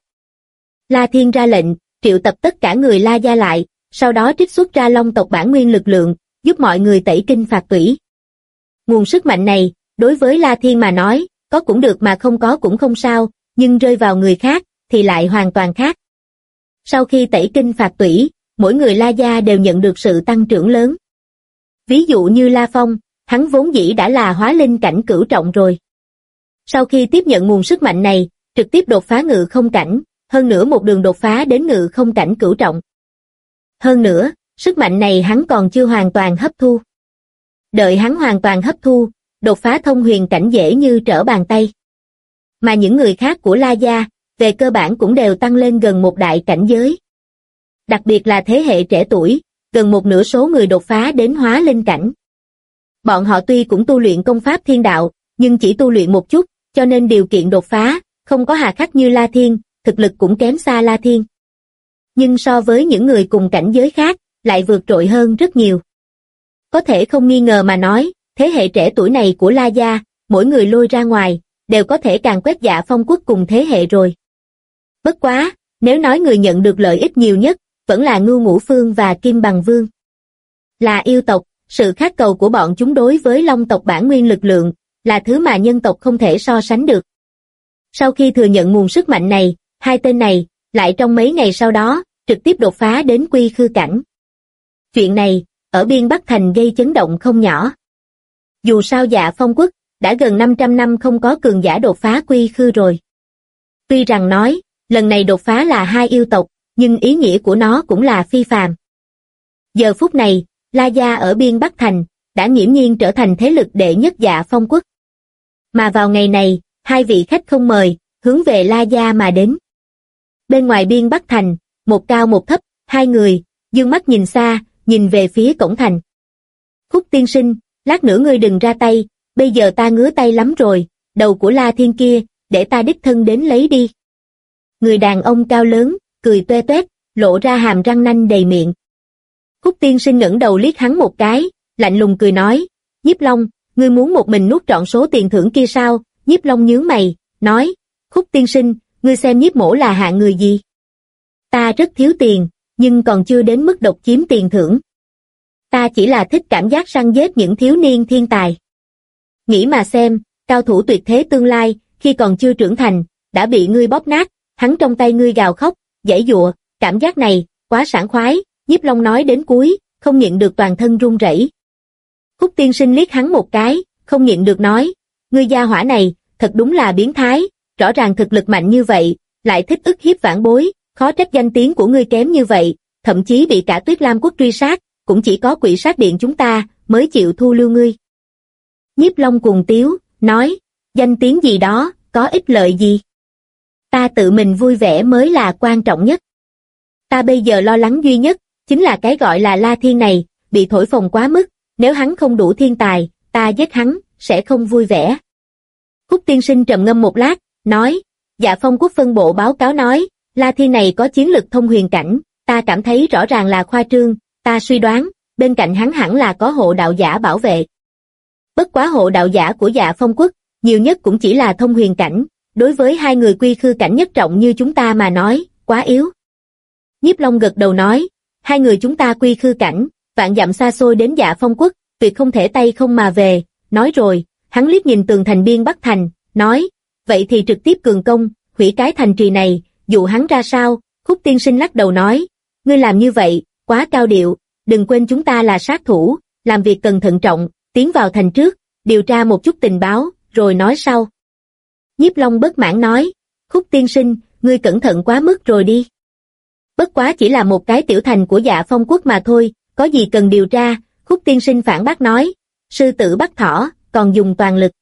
La Thiên ra lệnh, triệu tập tất cả người La Gia lại, sau đó trích xuất ra Long tộc bản nguyên lực lượng, giúp mọi người tẩy kinh phạt tủy. Nguồn sức mạnh này, đối với La Thiên mà nói, có cũng được mà không có cũng không sao, nhưng rơi vào người khác, thì lại hoàn toàn khác. Sau khi tẩy kinh phạt tủy, mỗi người La Gia đều nhận được sự tăng trưởng lớn. Ví dụ như La Phong, hắn vốn dĩ đã là hóa linh cảnh cửu trọng rồi. Sau khi tiếp nhận nguồn sức mạnh này, trực tiếp đột phá ngự không cảnh, hơn nữa một đường đột phá đến ngự không cảnh cửu trọng. Hơn nữa, sức mạnh này hắn còn chưa hoàn toàn hấp thu. Đợi hắn hoàn toàn hấp thu, đột phá thông huyền cảnh dễ như trở bàn tay. Mà những người khác của La Gia, về cơ bản cũng đều tăng lên gần một đại cảnh giới. Đặc biệt là thế hệ trẻ tuổi, gần một nửa số người đột phá đến hóa linh cảnh. Bọn họ tuy cũng tu luyện công pháp thiên đạo, nhưng chỉ tu luyện một chút, cho nên điều kiện đột phá, không có hà khắc như La Thiên, thực lực cũng kém xa La Thiên. Nhưng so với những người cùng cảnh giới khác, lại vượt trội hơn rất nhiều. Có thể không nghi ngờ mà nói, thế hệ trẻ tuổi này của La Gia, mỗi người lôi ra ngoài, đều có thể càn quét Dạ Phong quốc cùng thế hệ rồi. Bất quá, nếu nói người nhận được lợi ích nhiều nhất, vẫn là Ngưu Ngũ Phương và Kim Bằng Vương. Là yêu tộc, sự khát cầu của bọn chúng đối với Long tộc bản nguyên lực lượng, là thứ mà nhân tộc không thể so sánh được. Sau khi thừa nhận nguồn sức mạnh này, hai tên này, lại trong mấy ngày sau đó, trực tiếp đột phá đến quy khư cảnh. Chuyện này, ở Biên Bắc Thành gây chấn động không nhỏ. Dù sao Dạ Phong quốc, đã gần 500 năm không có cường giả đột phá quy khư rồi. Tuy rằng nói, lần này đột phá là hai yêu tộc, nhưng ý nghĩa của nó cũng là phi phàm. Giờ phút này, La Gia ở Biên Bắc Thành, đã nghiễm nhiên trở thành thế lực đệ nhất Dạ Phong quốc. Mà vào ngày này, hai vị khách không mời, hướng về La Gia mà đến. Bên ngoài biên Bắc thành, một cao một thấp, hai người, dương mắt nhìn xa, nhìn về phía cổng thành. Khúc tiên sinh, lát nữa ngươi đừng ra tay, bây giờ ta ngứa tay lắm rồi, đầu của La Thiên kia, để ta đích thân đến lấy đi. Người đàn ông cao lớn, cười toe toét, lộ ra hàm răng nanh đầy miệng. Khúc tiên sinh ngẩng đầu liếc hắn một cái, lạnh lùng cười nói, Nhiếp Long, ngươi muốn một mình nuốt trọn số tiền thưởng kia sao? Nhiếp Long nhướng mày, nói, Khúc tiên sinh, ngươi xem Nhiếp mỗ là hạng người gì? Ta rất thiếu tiền, nhưng còn chưa đến mức độc chiếm tiền thưởng. Ta chỉ là thích cảm giác săn giết những thiếu niên thiên tài. Nghĩ mà xem, cao thủ tuyệt thế tương lai, khi còn chưa trưởng thành, đã bị ngươi bóp nát, hắn trong tay ngươi gào khóc, giãy giụa, cảm giác này, quá sảng khoái. Nhiếp Long nói đến cuối, không nhịn được toàn thân run rẩy. Khúc tiên sinh liếc hắn một cái, không nhịn được nói, ngươi gia hỏa này, thật đúng là biến thái, rõ ràng thực lực mạnh như vậy, lại thích ức hiếp vãn bối, khó trách danh tiếng của ngươi kém như vậy, thậm chí bị cả Tuyết Lam quốc truy sát, cũng chỉ có Quỷ Sát Điện chúng ta mới chịu thu lưu ngươi. Nhiếp Long cuồng tiếu, nói, danh tiếng gì đó, có ích lợi gì? Ta tự mình vui vẻ mới là quan trọng nhất. Ta bây giờ lo lắng duy nhất, chính là cái gọi là La Thiên này, bị thổi phồng quá mức, nếu hắn không đủ thiên tài, ta giết hắn, sẽ không vui vẻ. Khúc tiên sinh trầm ngâm một lát, nói, Dạ Phong quốc phân bộ báo cáo nói, La Thiên này có chiến lực thông huyền cảnh, ta cảm thấy rõ ràng là khoa trương, ta suy đoán, bên cạnh hắn hẳn là có hộ đạo giả bảo vệ. Bất quá hộ đạo giả của Dạ Phong quốc, nhiều nhất cũng chỉ là thông huyền cảnh, đối với hai người quy khư cảnh nhất trọng như chúng ta mà nói, quá yếu. Nhiếp Long gật đầu nói, hai người chúng ta quy khư cảnh, vạn dặm xa xôi đến Dạ Phong quốc, tuyệt không thể tay không mà về. Nói rồi, hắn liếc nhìn tường thành biên Bắc thành, nói, vậy thì trực tiếp cường công, hủy cái thành trì này, dụ hắn ra sao? Khúc tiên sinh lắc đầu nói, ngươi làm như vậy, quá cao điệu, đừng quên chúng ta là sát thủ, làm việc cần thận trọng, tiến vào thành trước, điều tra một chút tình báo, rồi nói sau. Nhiếp Long bất mãn nói, Khúc tiên sinh, ngươi cẩn thận quá mức rồi đi. Bất quá chỉ là một cái tiểu thành của Dạ Phong quốc mà thôi, có gì cần điều tra? Khúc tiên sinh phản bác nói, sư tử bắt thỏ, còn dùng toàn lực.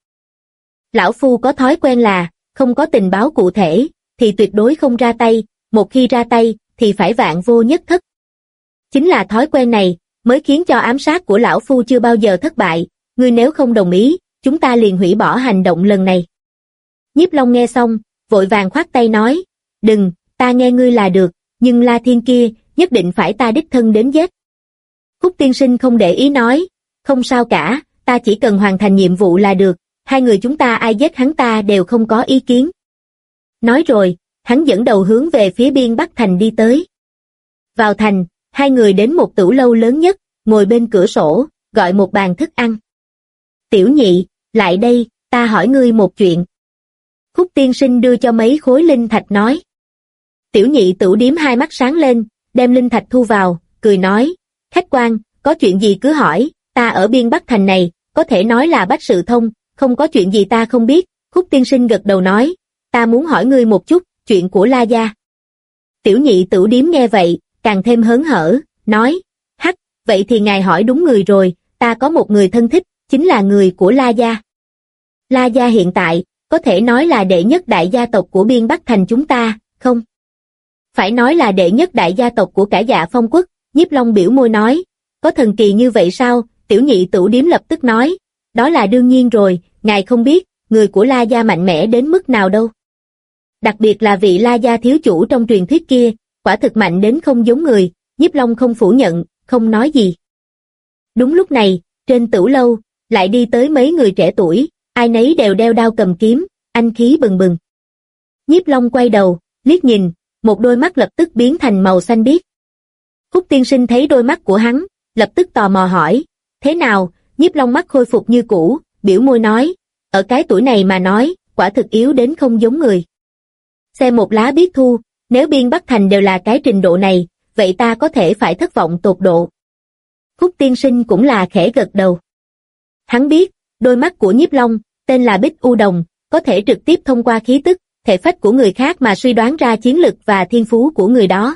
Lão phu có thói quen là, không có tình báo cụ thể, thì tuyệt đối không ra tay, một khi ra tay, thì phải vạn vô nhất thất. Chính là thói quen này, mới khiến cho ám sát của lão phu chưa bao giờ thất bại, ngươi nếu không đồng ý, chúng ta liền hủy bỏ hành động lần này. Nhiếp Long nghe xong, vội vàng khoát tay nói, đừng, ta nghe ngươi là được, nhưng La Thiên kia, nhất định phải ta đích thân đến giết. Khúc tiên sinh không để ý nói, không sao cả, ta chỉ cần hoàn thành nhiệm vụ là được, hai người chúng ta ai giết hắn ta đều không có ý kiến. Nói rồi, hắn dẫn đầu hướng về phía biên Bắc thành đi tới. Vào thành, hai người đến một tửu lâu lớn nhất, ngồi bên cửa sổ, gọi một bàn thức ăn. Tiểu nhị, lại đây, ta hỏi ngươi một chuyện. Khúc tiên sinh đưa cho mấy khối linh thạch nói. Tiểu nhị tửu điếm hai mắt sáng lên, đem linh thạch thu vào, cười nói, khách quan, có chuyện gì cứ hỏi, ta ở biên Bắc thành này, có thể nói là bách sự thông, không có chuyện gì ta không biết. Khúc tiên sinh gật đầu nói, ta muốn hỏi ngươi một chút, chuyện của La Gia. Tiểu nhị tửu điếm nghe vậy, càng thêm hớn hở, nói, hắc, vậy thì ngài hỏi đúng người rồi, ta có một người thân thích, chính là người của La Gia. La Gia hiện tại, có thể nói là đệ nhất đại gia tộc của biên Bắc thành chúng ta, không? Phải nói là đệ nhất đại gia tộc của cả Dạ Phong quốc. Nhiếp Long biểu môi nói, có thần kỳ như vậy sao? Tiểu nhị tửu điếm lập tức nói, đó là đương nhiên rồi, ngài không biết, người của La Gia mạnh mẽ đến mức nào đâu. Đặc biệt là vị La Gia thiếu chủ trong truyền thuyết kia, quả thực mạnh đến không giống người. Nhiếp Long không phủ nhận, không nói gì. Đúng lúc này, trên tửu lâu, lại đi tới mấy người trẻ tuổi, ai nấy đều đeo đao cầm kiếm, anh khí bừng bừng. Nhiếp Long quay đầu, liếc nhìn, một đôi mắt lập tức biến thành màu xanh biếc. Khúc tiên sinh thấy đôi mắt của hắn, lập tức tò mò hỏi, thế nào? Nhiếp Long mắt khôi phục như cũ, biểu môi nói, ở cái tuổi này mà nói, quả thực yếu đến không giống người. Xem một lá biết thu, nếu biên Bắc thành đều là cái trình độ này, vậy ta có thể phải thất vọng tột độ. Khúc tiên sinh cũng là khẽ gật đầu. Hắn biết, đôi mắt của Nhiếp Long, tên là Bích U Đồng, có thể trực tiếp thông qua khí tức, thể phách của người khác mà suy đoán ra chiến lực và thiên phú của người đó.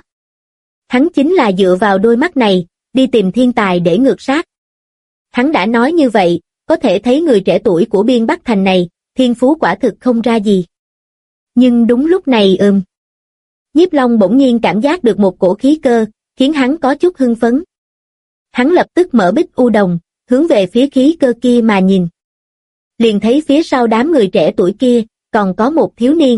Hắn chính là dựa vào đôi mắt này, đi tìm thiên tài để ngược sát. Hắn đã nói như vậy, có thể thấy người trẻ tuổi của biên Bắc thành này, thiên phú quả thực không ra gì. Nhưng đúng lúc này Nhiếp Long bỗng nhiên cảm giác được một cổ khí cơ, khiến hắn có chút hưng phấn. Hắn lập tức mở bích u đồng, hướng về phía khí cơ kia mà nhìn. Liền thấy phía sau đám người trẻ tuổi kia, còn có một thiếu niên.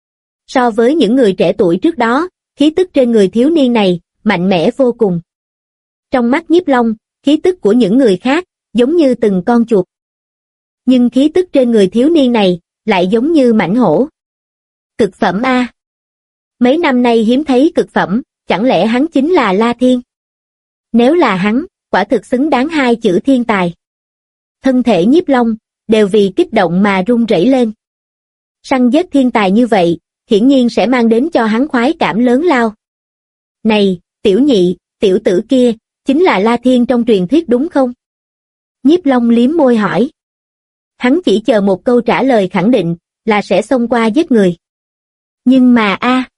So với những người trẻ tuổi trước đó, khí tức trên người thiếu niên này, mạnh mẽ vô cùng. Trong mắt Nhiếp Long, khí tức của những người khác, giống như từng con chuột. Nhưng khí tức trên người thiếu niên này, lại giống như mãnh hổ. Cực phẩm A. Mấy năm nay hiếm thấy cực phẩm, chẳng lẽ hắn chính là La Thiên? Nếu là hắn, quả thực xứng đáng hai chữ thiên tài. Thân thể Nhiếp Long, đều vì kích động mà run rẩy lên. Săn giết thiên tài như vậy, hiển nhiên sẽ mang đến cho hắn khoái cảm lớn lao. Này, tiểu nhị, tiểu tử kia, chính là La Thiên trong truyền thuyết đúng không? Nhiếp Long liếm môi hỏi. Hắn chỉ chờ một câu trả lời khẳng định, là sẽ xông qua giết người. Nhưng mà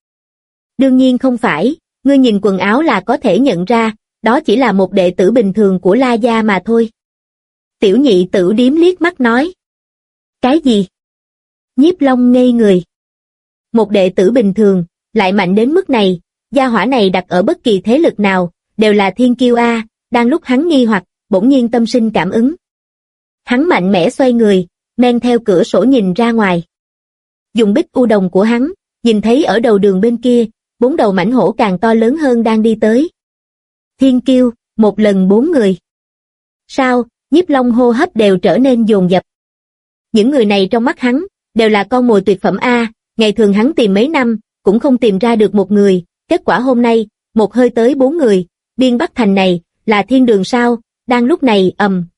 đương nhiên không phải, ngươi nhìn quần áo là có thể nhận ra, đó chỉ là một đệ tử bình thường của La gia mà thôi. Tiểu nhị tử điếm liếc mắt nói. Cái gì? Nhiếp Long ngây người. Một đệ tử bình thường, lại mạnh đến mức này, gia hỏa này đặt ở bất kỳ thế lực nào, đều là thiên kiêu A. Đang lúc hắn nghi hoặc, bỗng nhiên tâm sinh cảm ứng. Hắn mạnh mẽ xoay người, men theo cửa sổ nhìn ra ngoài. Dùng bích u đồng của hắn, nhìn thấy ở đầu đường bên kia, 4 đầu mãnh hổ càng to lớn hơn đang đi tới. Thiên kiêu, một lần 4 người. Sao, Nhiếp Long hô hấp đều trở nên dồn dập. Những người này trong mắt hắn, đều là con mồi tuyệt phẩm A, ngày thường hắn tìm mấy năm, cũng không tìm ra được một người, kết quả hôm nay, một hơi tới 4 người, biên Bắc thành này, là thiên đường sao? Đang lúc này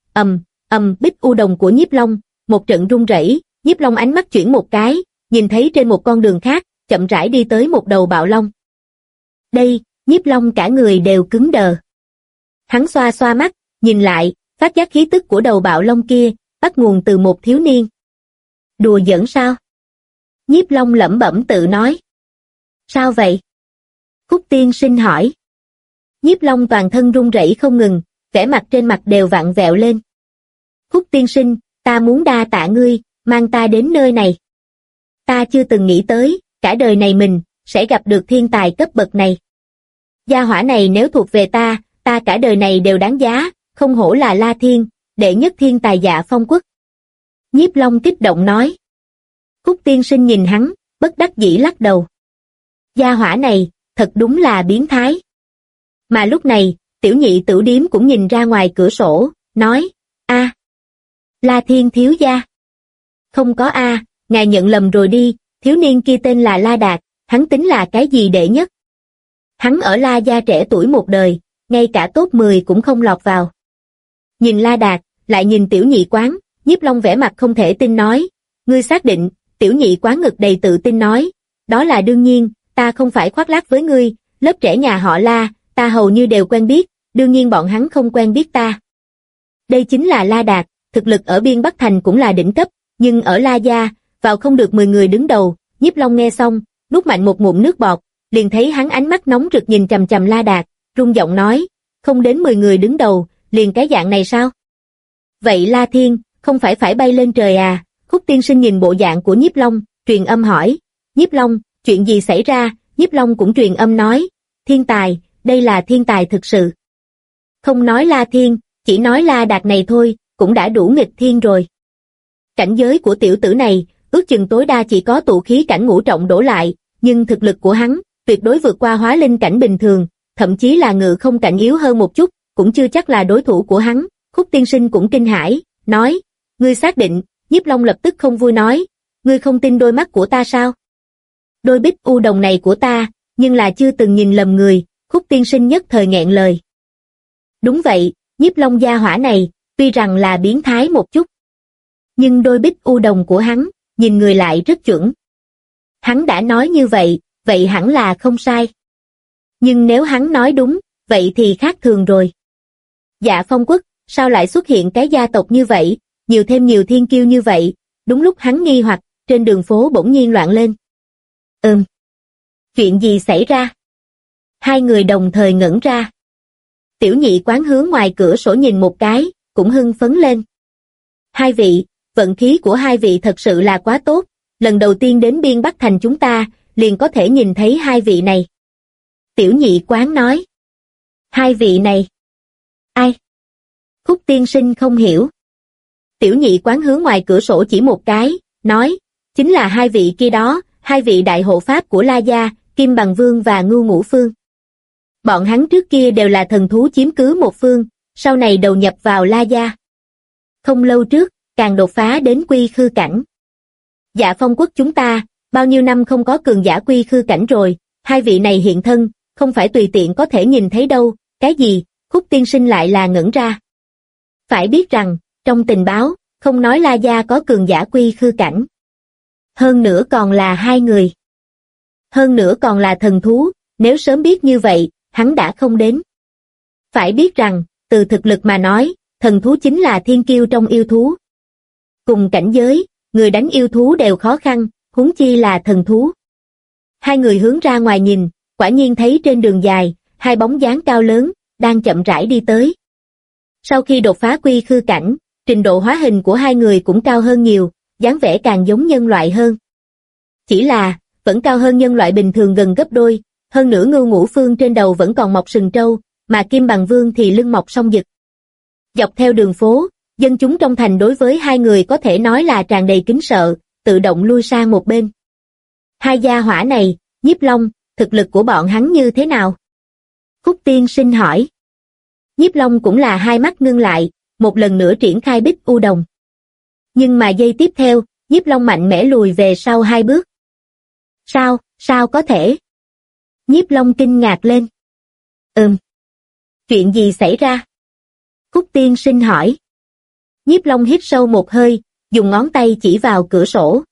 bích u đồng của Nhiếp Long, một trận rung rẩy, Nhiếp Long ánh mắt chuyển một cái, nhìn thấy trên một con đường khác, chậm rãi đi tới một đầu bạo long. Đây, Nhiếp Long cả người đều cứng đờ. Hắn xoa xoa mắt, nhìn lại, phát giác khí tức của đầu bạo long kia, bắt nguồn từ một thiếu niên. Đùa giỡn sao? Nhiếp Long lẩm bẩm tự nói. Sao vậy? Khúc Tiên Sinh hỏi. Nhiếp Long toàn thân run rẩy không ngừng, vẻ mặt trên mặt đều vặn vẹo lên. Khúc Tiên Sinh, ta muốn đa tạ ngươi, mang ta đến nơi này. Ta chưa từng nghĩ tới, cả đời này mình, sẽ gặp được thiên tài cấp bậc này. Gia hỏa này nếu thuộc về ta cả đời này đều đáng giá, không hổ là La Thiên, đệ nhất thiên tài Dạ Phong quốc. Nhiếp Long kích động nói. Khúc Tiên Sinh nhìn hắn, bất đắc dĩ lắc đầu. Gia hỏa này, thật đúng là biến thái. Mà lúc này, tiểu nhị tử điếm cũng nhìn ra ngoài cửa sổ, nói, La Thiên thiếu gia. Không có ngài nhận lầm rồi đi, thiếu niên kia tên là La Đạt, hắn tính là cái gì đệ nhất? Hắn ở La gia trẻ tuổi một đời, ngay cả top 10 cũng không lọt vào. Nhìn La Đạt, lại nhìn tiểu nhị quán, Nhiếp Long vẻ mặt không thể tin nói, ngươi xác định? Tiểu nhị quán ngực đầy tự tin nói, đó là đương nhiên, ta không phải khoác lác với ngươi, lớp trẻ nhà họ La, ta hầu như đều quen biết, đương nhiên bọn hắn không quen biết ta. Đây chính là La Đạt, thực lực ở biên Bắc Thành cũng là đỉnh cấp, nhưng ở La gia, vào không được 10 người đứng đầu. Nhiếp Long nghe xong, nuốt mạnh một ngụm nước bọt, liền thấy hắn ánh mắt nóng rực nhìn chằm chằm La Đạt, rung giọng nói, không đến 10 người đứng đầu, liền cái dạng này sao? Vậy La Thiên, không phải bay lên trời à? Khúc Tiên Sinh nhìn bộ dạng của Nhiếp Long, truyền âm hỏi, Nhiếp Long, chuyện gì xảy ra? Nhiếp Long cũng truyền âm nói, thiên tài, đây là thiên tài thực sự. Không nói La Thiên, chỉ nói La Đạt này thôi, cũng đã đủ nghịch thiên rồi. Cảnh giới của tiểu tử này, ước chừng tối đa chỉ có tụ khí cảnh ngũ trọng đổ lại, nhưng thực lực của hắn, tuyệt đối vượt qua hóa linh cảnh bình thường, thậm chí là ngự không cảnh yếu hơn một chút, cũng chưa chắc là đối thủ của hắn. Khúc Tiên Sinh cũng kinh hãi, nói, ngươi xác định? Nhiếp Long lập tức không vui nói, ngươi không tin đôi mắt của ta sao? Đôi bích u đồng này của ta, nhưng là chưa từng nhìn lầm người. Khúc Tiên Sinh nhất thời nghẹn lời. Đúng vậy, Nhiếp Long gia hỏa này, tuy rằng là biến thái một chút, nhưng đôi bích u đồng của hắn, nhìn người lại rất chuẩn. Hắn đã nói như vậy, vậy hẳn là không sai. Nhưng nếu hắn nói đúng, vậy thì khác thường rồi. Dạ Phong quốc, sao lại xuất hiện cái gia tộc như vậy, nhiều thêm nhiều thiên kiêu như vậy? Đúng lúc hắn nghi hoặc, trên đường phố bỗng nhiên loạn lên. Chuyện gì xảy ra? Hai người đồng thời ngẩn ra. Tiểu nhị quán hướng ngoài cửa sổ nhìn một cái, cũng hưng phấn lên. Hai vị, vận khí của hai vị thật sự là quá tốt, lần đầu tiên đến Biên Bắc Thành chúng ta, liền có thể nhìn thấy hai vị này. Tiểu Nhị Quán nói. Hai vị này? Ai? Khúc tiên sinh không hiểu. Tiểu Nhị Quán hướng ngoài cửa sổ chỉ một cái, nói, chính là hai vị kia đó, hai vị đại hộ pháp của La Gia, Kim Bằng Vương và Ngưu Ngũ Phương. Bọn hắn trước kia đều là thần thú chiếm cứ một phương, sau này đầu nhập vào La Gia. Không lâu trước, càng đột phá đến quy khư cảnh. Dạ Phong quốc chúng ta, bao nhiêu năm không có cường giả quy khư cảnh rồi, hai vị này hiện thân, không phải tùy tiện có thể nhìn thấy đâu, cái gì, Khúc tiên sinh lại là ngẩn ra. Phải biết rằng, trong tình báo, không nói La Gia có cường giả quy khư cảnh. Hơn nữa còn là hai người. Hơn nữa còn là thần thú, nếu sớm biết như vậy, hắn đã không đến. Phải biết rằng, từ thực lực mà nói, thần thú chính là thiên kiêu trong yêu thú. Cùng cảnh giới, người đánh yêu thú đều khó khăn, huống chi là thần thú. Hai người hướng ra ngoài nhìn, quả nhiên thấy trên đường dài, hai bóng dáng cao lớn, đang chậm rãi đi tới. Sau khi đột phá quy khư cảnh, trình độ hóa hình của hai người cũng cao hơn nhiều, dáng vẻ càng giống nhân loại hơn. Chỉ là, vẫn cao hơn nhân loại bình thường gần gấp đôi, hơn nữa Ngưu Ngũ Phương trên đầu vẫn còn mọc sừng trâu, mà Kim Bằng Vương thì lưng mọc song dực. Dọc theo đường phố, dân chúng trong thành đối với hai người có thể nói là tràn đầy kính sợ, tự động lui sang một bên. Hai gia hỏa này, Nhiếp Long, thực lực của bọn hắn như thế nào? Khúc tiên sinh hỏi. Nhiếp Long cũng là hai mắt ngưng lại, một lần nữa triển khai Bích U Đồng. Nhưng mà giây tiếp theo, Nhiếp Long mạnh mẽ lùi về sau hai bước. Sao có thể? Nhiếp Long kinh ngạc lên. Chuyện gì xảy ra? Khúc tiên sinh hỏi. Nhiếp Long hít sâu một hơi, dùng ngón tay chỉ vào cửa sổ.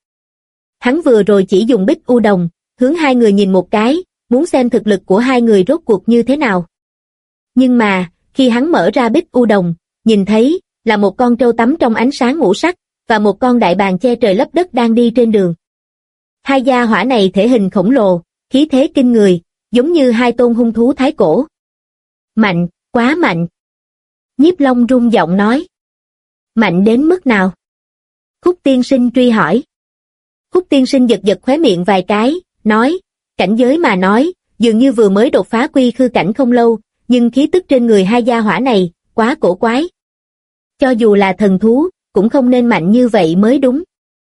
Hắn vừa rồi chỉ dùng Bích U Đồng, hướng hai người nhìn một cái, muốn xem thực lực của hai người rốt cuộc như thế nào. Nhưng mà, khi hắn mở ra Bích U Đồng, nhìn thấy, là một con trâu tắm trong ánh sáng ngũ sắc, và một con đại bàng che trời lấp đất đang đi trên đường. Hai gia hỏa này thể hình khổng lồ, khí thế kinh người, giống như hai tôn hung thú thái cổ. Mạnh, quá mạnh. Nhiếp Long rung giọng nói. Mạnh đến mức nào? Khúc tiên sinh truy hỏi. Khúc tiên sinh giật giật khóe miệng vài cái, nói, cảnh giới mà nói, dường như vừa mới đột phá quy khư cảnh không lâu, nhưng khí tức trên người hai gia hỏa này, quá cổ quái. Cho dù là thần thú, cũng không nên mạnh như vậy mới đúng.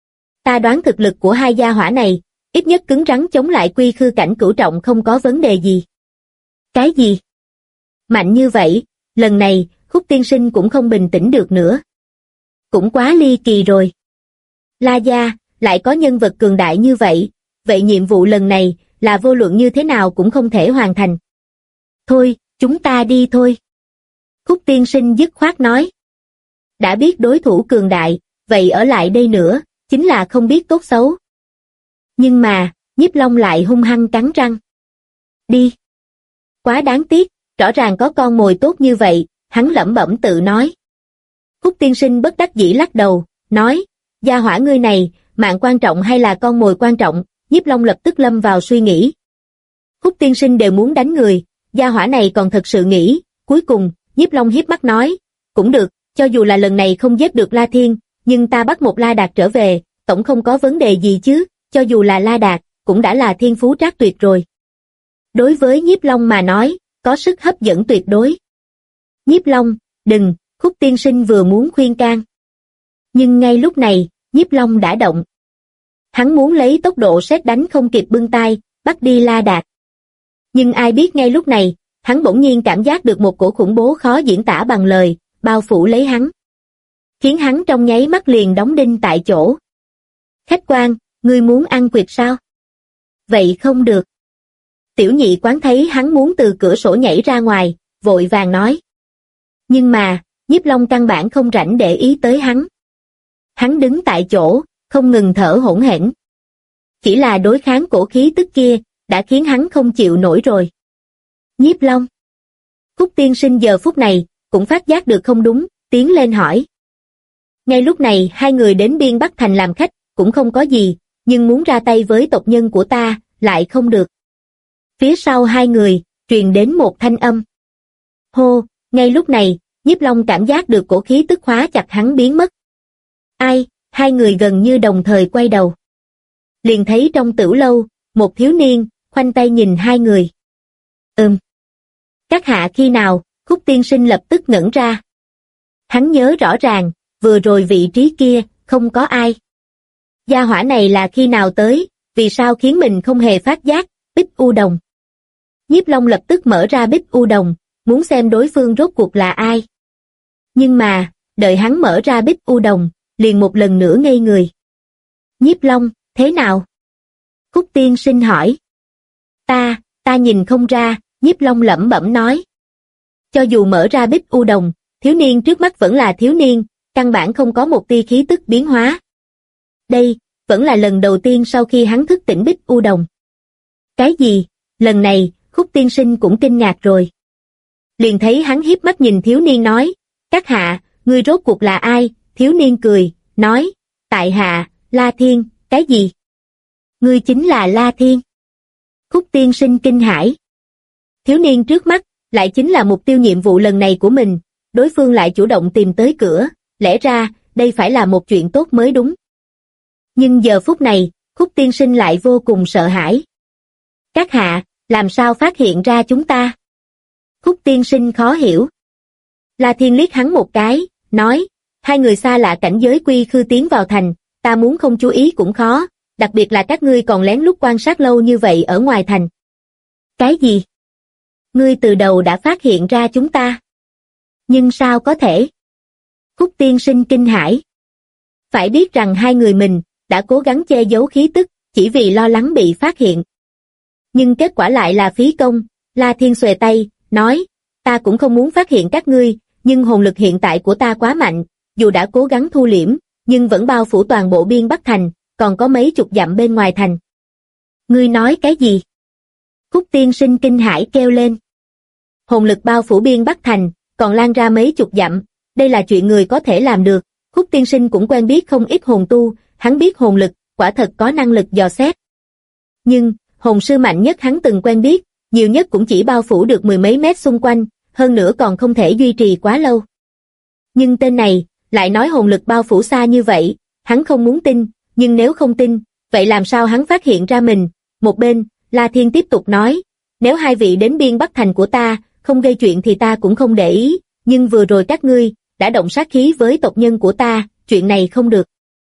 Ta đoán thực lực của hai gia hỏa này, ít nhất cứng rắn chống lại quy khư cảnh cửu trọng không có vấn đề gì. Cái gì? Mạnh như vậy, lần này, Khúc tiên sinh cũng không bình tĩnh được nữa. Cũng quá ly kỳ rồi. La Gia, lại có nhân vật cường đại như vậy, vậy nhiệm vụ lần này, là vô luận như thế nào cũng không thể hoàn thành. Thôi, chúng ta đi thôi. Khúc tiên sinh dứt khoát nói. Đã biết đối thủ cường đại, vậy ở lại đây nữa, chính là không biết tốt xấu. Nhưng mà, Nhiếp Long lại hung hăng cắn răng. Đi. Quá đáng tiếc, rõ ràng có con mồi tốt như vậy, hắn lẩm bẩm tự nói. Khúc tiên sinh bất đắc dĩ lắc đầu, nói, gia hỏa ngươi này, mạng quan trọng hay là con mồi quan trọng? Nhiếp Long lập tức lâm vào suy nghĩ. Khúc tiên sinh đều muốn đánh người, gia hỏa này còn thật sự nghĩ, cuối cùng, Nhiếp Long hiếp mắt nói, cũng được, cho dù là lần này không giết được La Thiên, nhưng ta bắt một La Đạt trở về, tổng không có vấn đề gì chứ, cho dù là La Đạt, cũng đã là thiên phú trác tuyệt rồi. Đối với Nhiếp Long mà nói, có sức hấp dẫn tuyệt đối. Nhiếp Long, đừng, Khúc tiên sinh vừa muốn khuyên can. Nhưng ngay lúc này, Nhiếp Long đã động. Hắn muốn lấy tốc độ sét đánh không kịp bưng tay, bắt đi La Đạt. Nhưng ai biết ngay lúc này, hắn bỗng nhiên cảm giác được một cổ khủng bố khó diễn tả bằng lời, bao phủ lấy hắn. Khiến hắn trong nháy mắt liền đóng đinh tại chỗ. Khách quan, ngươi muốn ăn quỵt sao? Vậy không được. Tiểu Nhị Quán thấy hắn muốn từ cửa sổ nhảy ra ngoài, vội vàng nói. Nhưng mà, Nhiếp Long căn bản không rảnh để ý tới hắn. Hắn đứng tại chỗ, không ngừng thở hổn hển. Chỉ là đối kháng cổ khí tức kia, đã khiến hắn không chịu nổi rồi. Nhiếp Long. Khúc tiên sinh giờ phút này, cũng phát giác được không đúng, tiến lên hỏi. Ngay lúc này hai người đến Biên Bắc Thành làm khách, cũng không có gì, nhưng muốn ra tay với tộc nhân của ta, lại không được. Phía sau hai người, truyền đến một thanh âm. Hô, ngay lúc này, Nhiếp Long cảm giác được cổ khí tức khóa chặt hắn biến mất. Ai, hai người gần như đồng thời quay đầu. Liền thấy trong tửu lâu, một thiếu niên, khoanh tay nhìn hai người. Các hạ khi nào? Khúc tiên sinh lập tức ngẩn ra. Hắn nhớ rõ ràng, vừa rồi vị trí kia, không có ai. Gia hỏa này là khi nào tới, vì sao khiến mình không hề phát giác, Bích U Đồng. Nhiếp Long lập tức mở ra Bích U Đồng, muốn xem đối phương rốt cuộc là ai. Nhưng mà, đợi hắn mở ra Bích U Đồng, liền một lần nữa ngây người. Nhiếp Long, thế nào? Khúc tiên sinh hỏi. Ta nhìn không ra, Nhiếp Long lẩm bẩm nói. Cho dù mở ra Bích U Đồng, thiếu niên trước mắt vẫn là thiếu niên, căn bản không có một tia khí tức biến hóa. Đây, vẫn là lần đầu tiên sau khi hắn thức tỉnh Bích U Đồng. Cái gì? Lần này, Khúc tiên sinh cũng kinh ngạc rồi. Liền thấy hắn hiếp mắt nhìn thiếu niên nói, các hạ, ngươi rốt cuộc là ai? Thiếu niên cười, nói, tại hạ, La Thiên, cái gì? Ngươi chính là La Thiên. Khúc tiên sinh kinh hãi. Thiếu niên trước mắt, lại chính là mục tiêu nhiệm vụ lần này của mình, đối phương lại chủ động tìm tới cửa, lẽ ra, đây phải là một chuyện tốt mới đúng. Nhưng giờ phút này, Khúc tiên sinh lại vô cùng sợ hãi. Các hạ, làm sao phát hiện ra chúng ta? Khúc tiên sinh khó hiểu. La Thiên liếc hắn một cái, nói, hai người xa lạ cảnh giới quy khư tiến vào thành, ta muốn không chú ý cũng khó, đặc biệt là các ngươi còn lén lút quan sát lâu như vậy ở ngoài thành. Cái gì? Ngươi từ đầu đã phát hiện ra chúng ta. Nhưng sao có thể? Khúc tiên sinh kinh hãi. Phải biết rằng hai người mình đã cố gắng che giấu khí tức, chỉ vì lo lắng bị phát hiện. Nhưng kết quả lại là phí công. La Thiên xuề tay, nói, ta cũng không muốn phát hiện các ngươi, nhưng hồn lực hiện tại của ta quá mạnh, dù đã cố gắng thu liễm, nhưng vẫn bao phủ toàn bộ biên Bắc Thành, còn có mấy chục dặm bên ngoài thành. Ngươi nói cái gì? Khúc tiên sinh kinh hãi kêu lên. Hồn lực bao phủ biên Bắc Thành, còn lan ra mấy chục dặm, đây là chuyện người có thể làm được. Khúc tiên sinh cũng quen biết không ít hồn tu, hắn biết hồn lực, quả thật có năng lực dò xét. Nhưng, hồn sư mạnh nhất hắn từng quen biết, nhiều nhất cũng chỉ bao phủ được mười mấy mét xung quanh, hơn nữa còn không thể duy trì quá lâu. Nhưng tên này, lại nói hồn lực bao phủ xa như vậy, hắn không muốn tin, nhưng nếu không tin, vậy làm sao hắn phát hiện ra mình? Một bên, La Thiên tiếp tục nói, nếu hai vị đến biên Bắc Thành của ta, không gây chuyện thì ta cũng không để ý, nhưng vừa rồi các ngươi, đã động sát khí với tộc nhân của ta, chuyện này không được.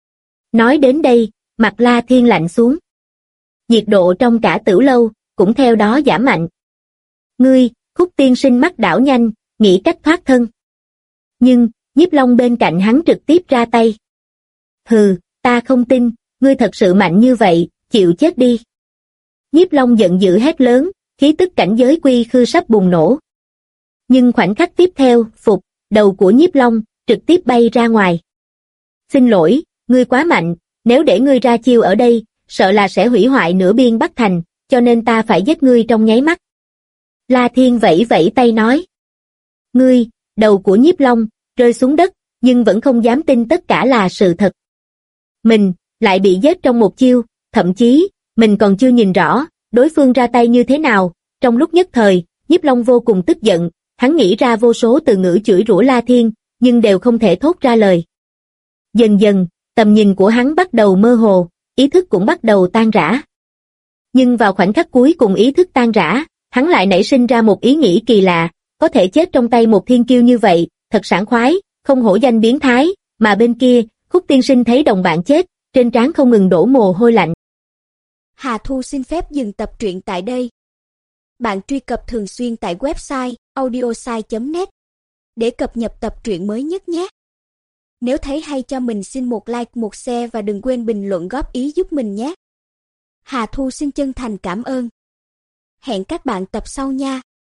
Nói đến đây, mặt La Thiên lạnh xuống. Nhiệt độ trong cả tửu lâu, cũng theo đó giảm mạnh. Ngươi, Khúc tiên sinh mắt đảo nhanh, nghĩ cách thoát thân. Nhưng, Nhiếp Long bên cạnh hắn trực tiếp ra tay. Hừ, ta không tin, ngươi thật sự mạnh như vậy, chịu chết đi. Nhiếp Long giận dữ hét lớn, khí tức cảnh giới quy khư sắp bùng nổ. Nhưng khoảnh khắc tiếp theo, phục, đầu của Nhiếp Long, trực tiếp bay ra ngoài. Xin lỗi, ngươi quá mạnh, nếu để ngươi ra chiêu ở đây, sợ là sẽ hủy hoại nửa biên Bắc Thành, cho nên ta phải giết ngươi trong nháy mắt. La Thiên vẫy vẫy tay nói. Ngươi, đầu của Nhiếp Long, rơi xuống đất, nhưng vẫn không dám tin tất cả là sự thật. Mình, lại bị giết trong một chiêu, thậm chí, mình còn chưa nhìn rõ, đối phương ra tay như thế nào. Trong lúc nhất thời, Nhiếp Long vô cùng tức giận, hắn nghĩ ra vô số từ ngữ chửi rủa La Thiên, nhưng đều không thể thốt ra lời. Dần dần, tầm nhìn của hắn bắt đầu mơ hồ, ý thức cũng bắt đầu tan rã. Nhưng vào khoảnh khắc cuối cùng ý thức tan rã, hắn lại nảy sinh ra một ý nghĩ kỳ lạ, có thể chết trong tay một thiên kiêu như vậy, thật sảng khoái, không hổ danh biến thái, mà bên kia, Khúc tiên sinh thấy đồng bạn chết, trên trán không ngừng đổ mồ hôi lạnh. Hà Thu xin phép dừng tập truyện tại đây. Bạn truy cập thường xuyên tại website audiosai.net để cập nhật tập truyện mới nhất nhé. Nếu thấy hay cho mình xin một like, một share và đừng quên bình luận góp ý giúp mình nhé. Hà Thu xin chân thành cảm ơn. Hẹn các bạn tập sau nha.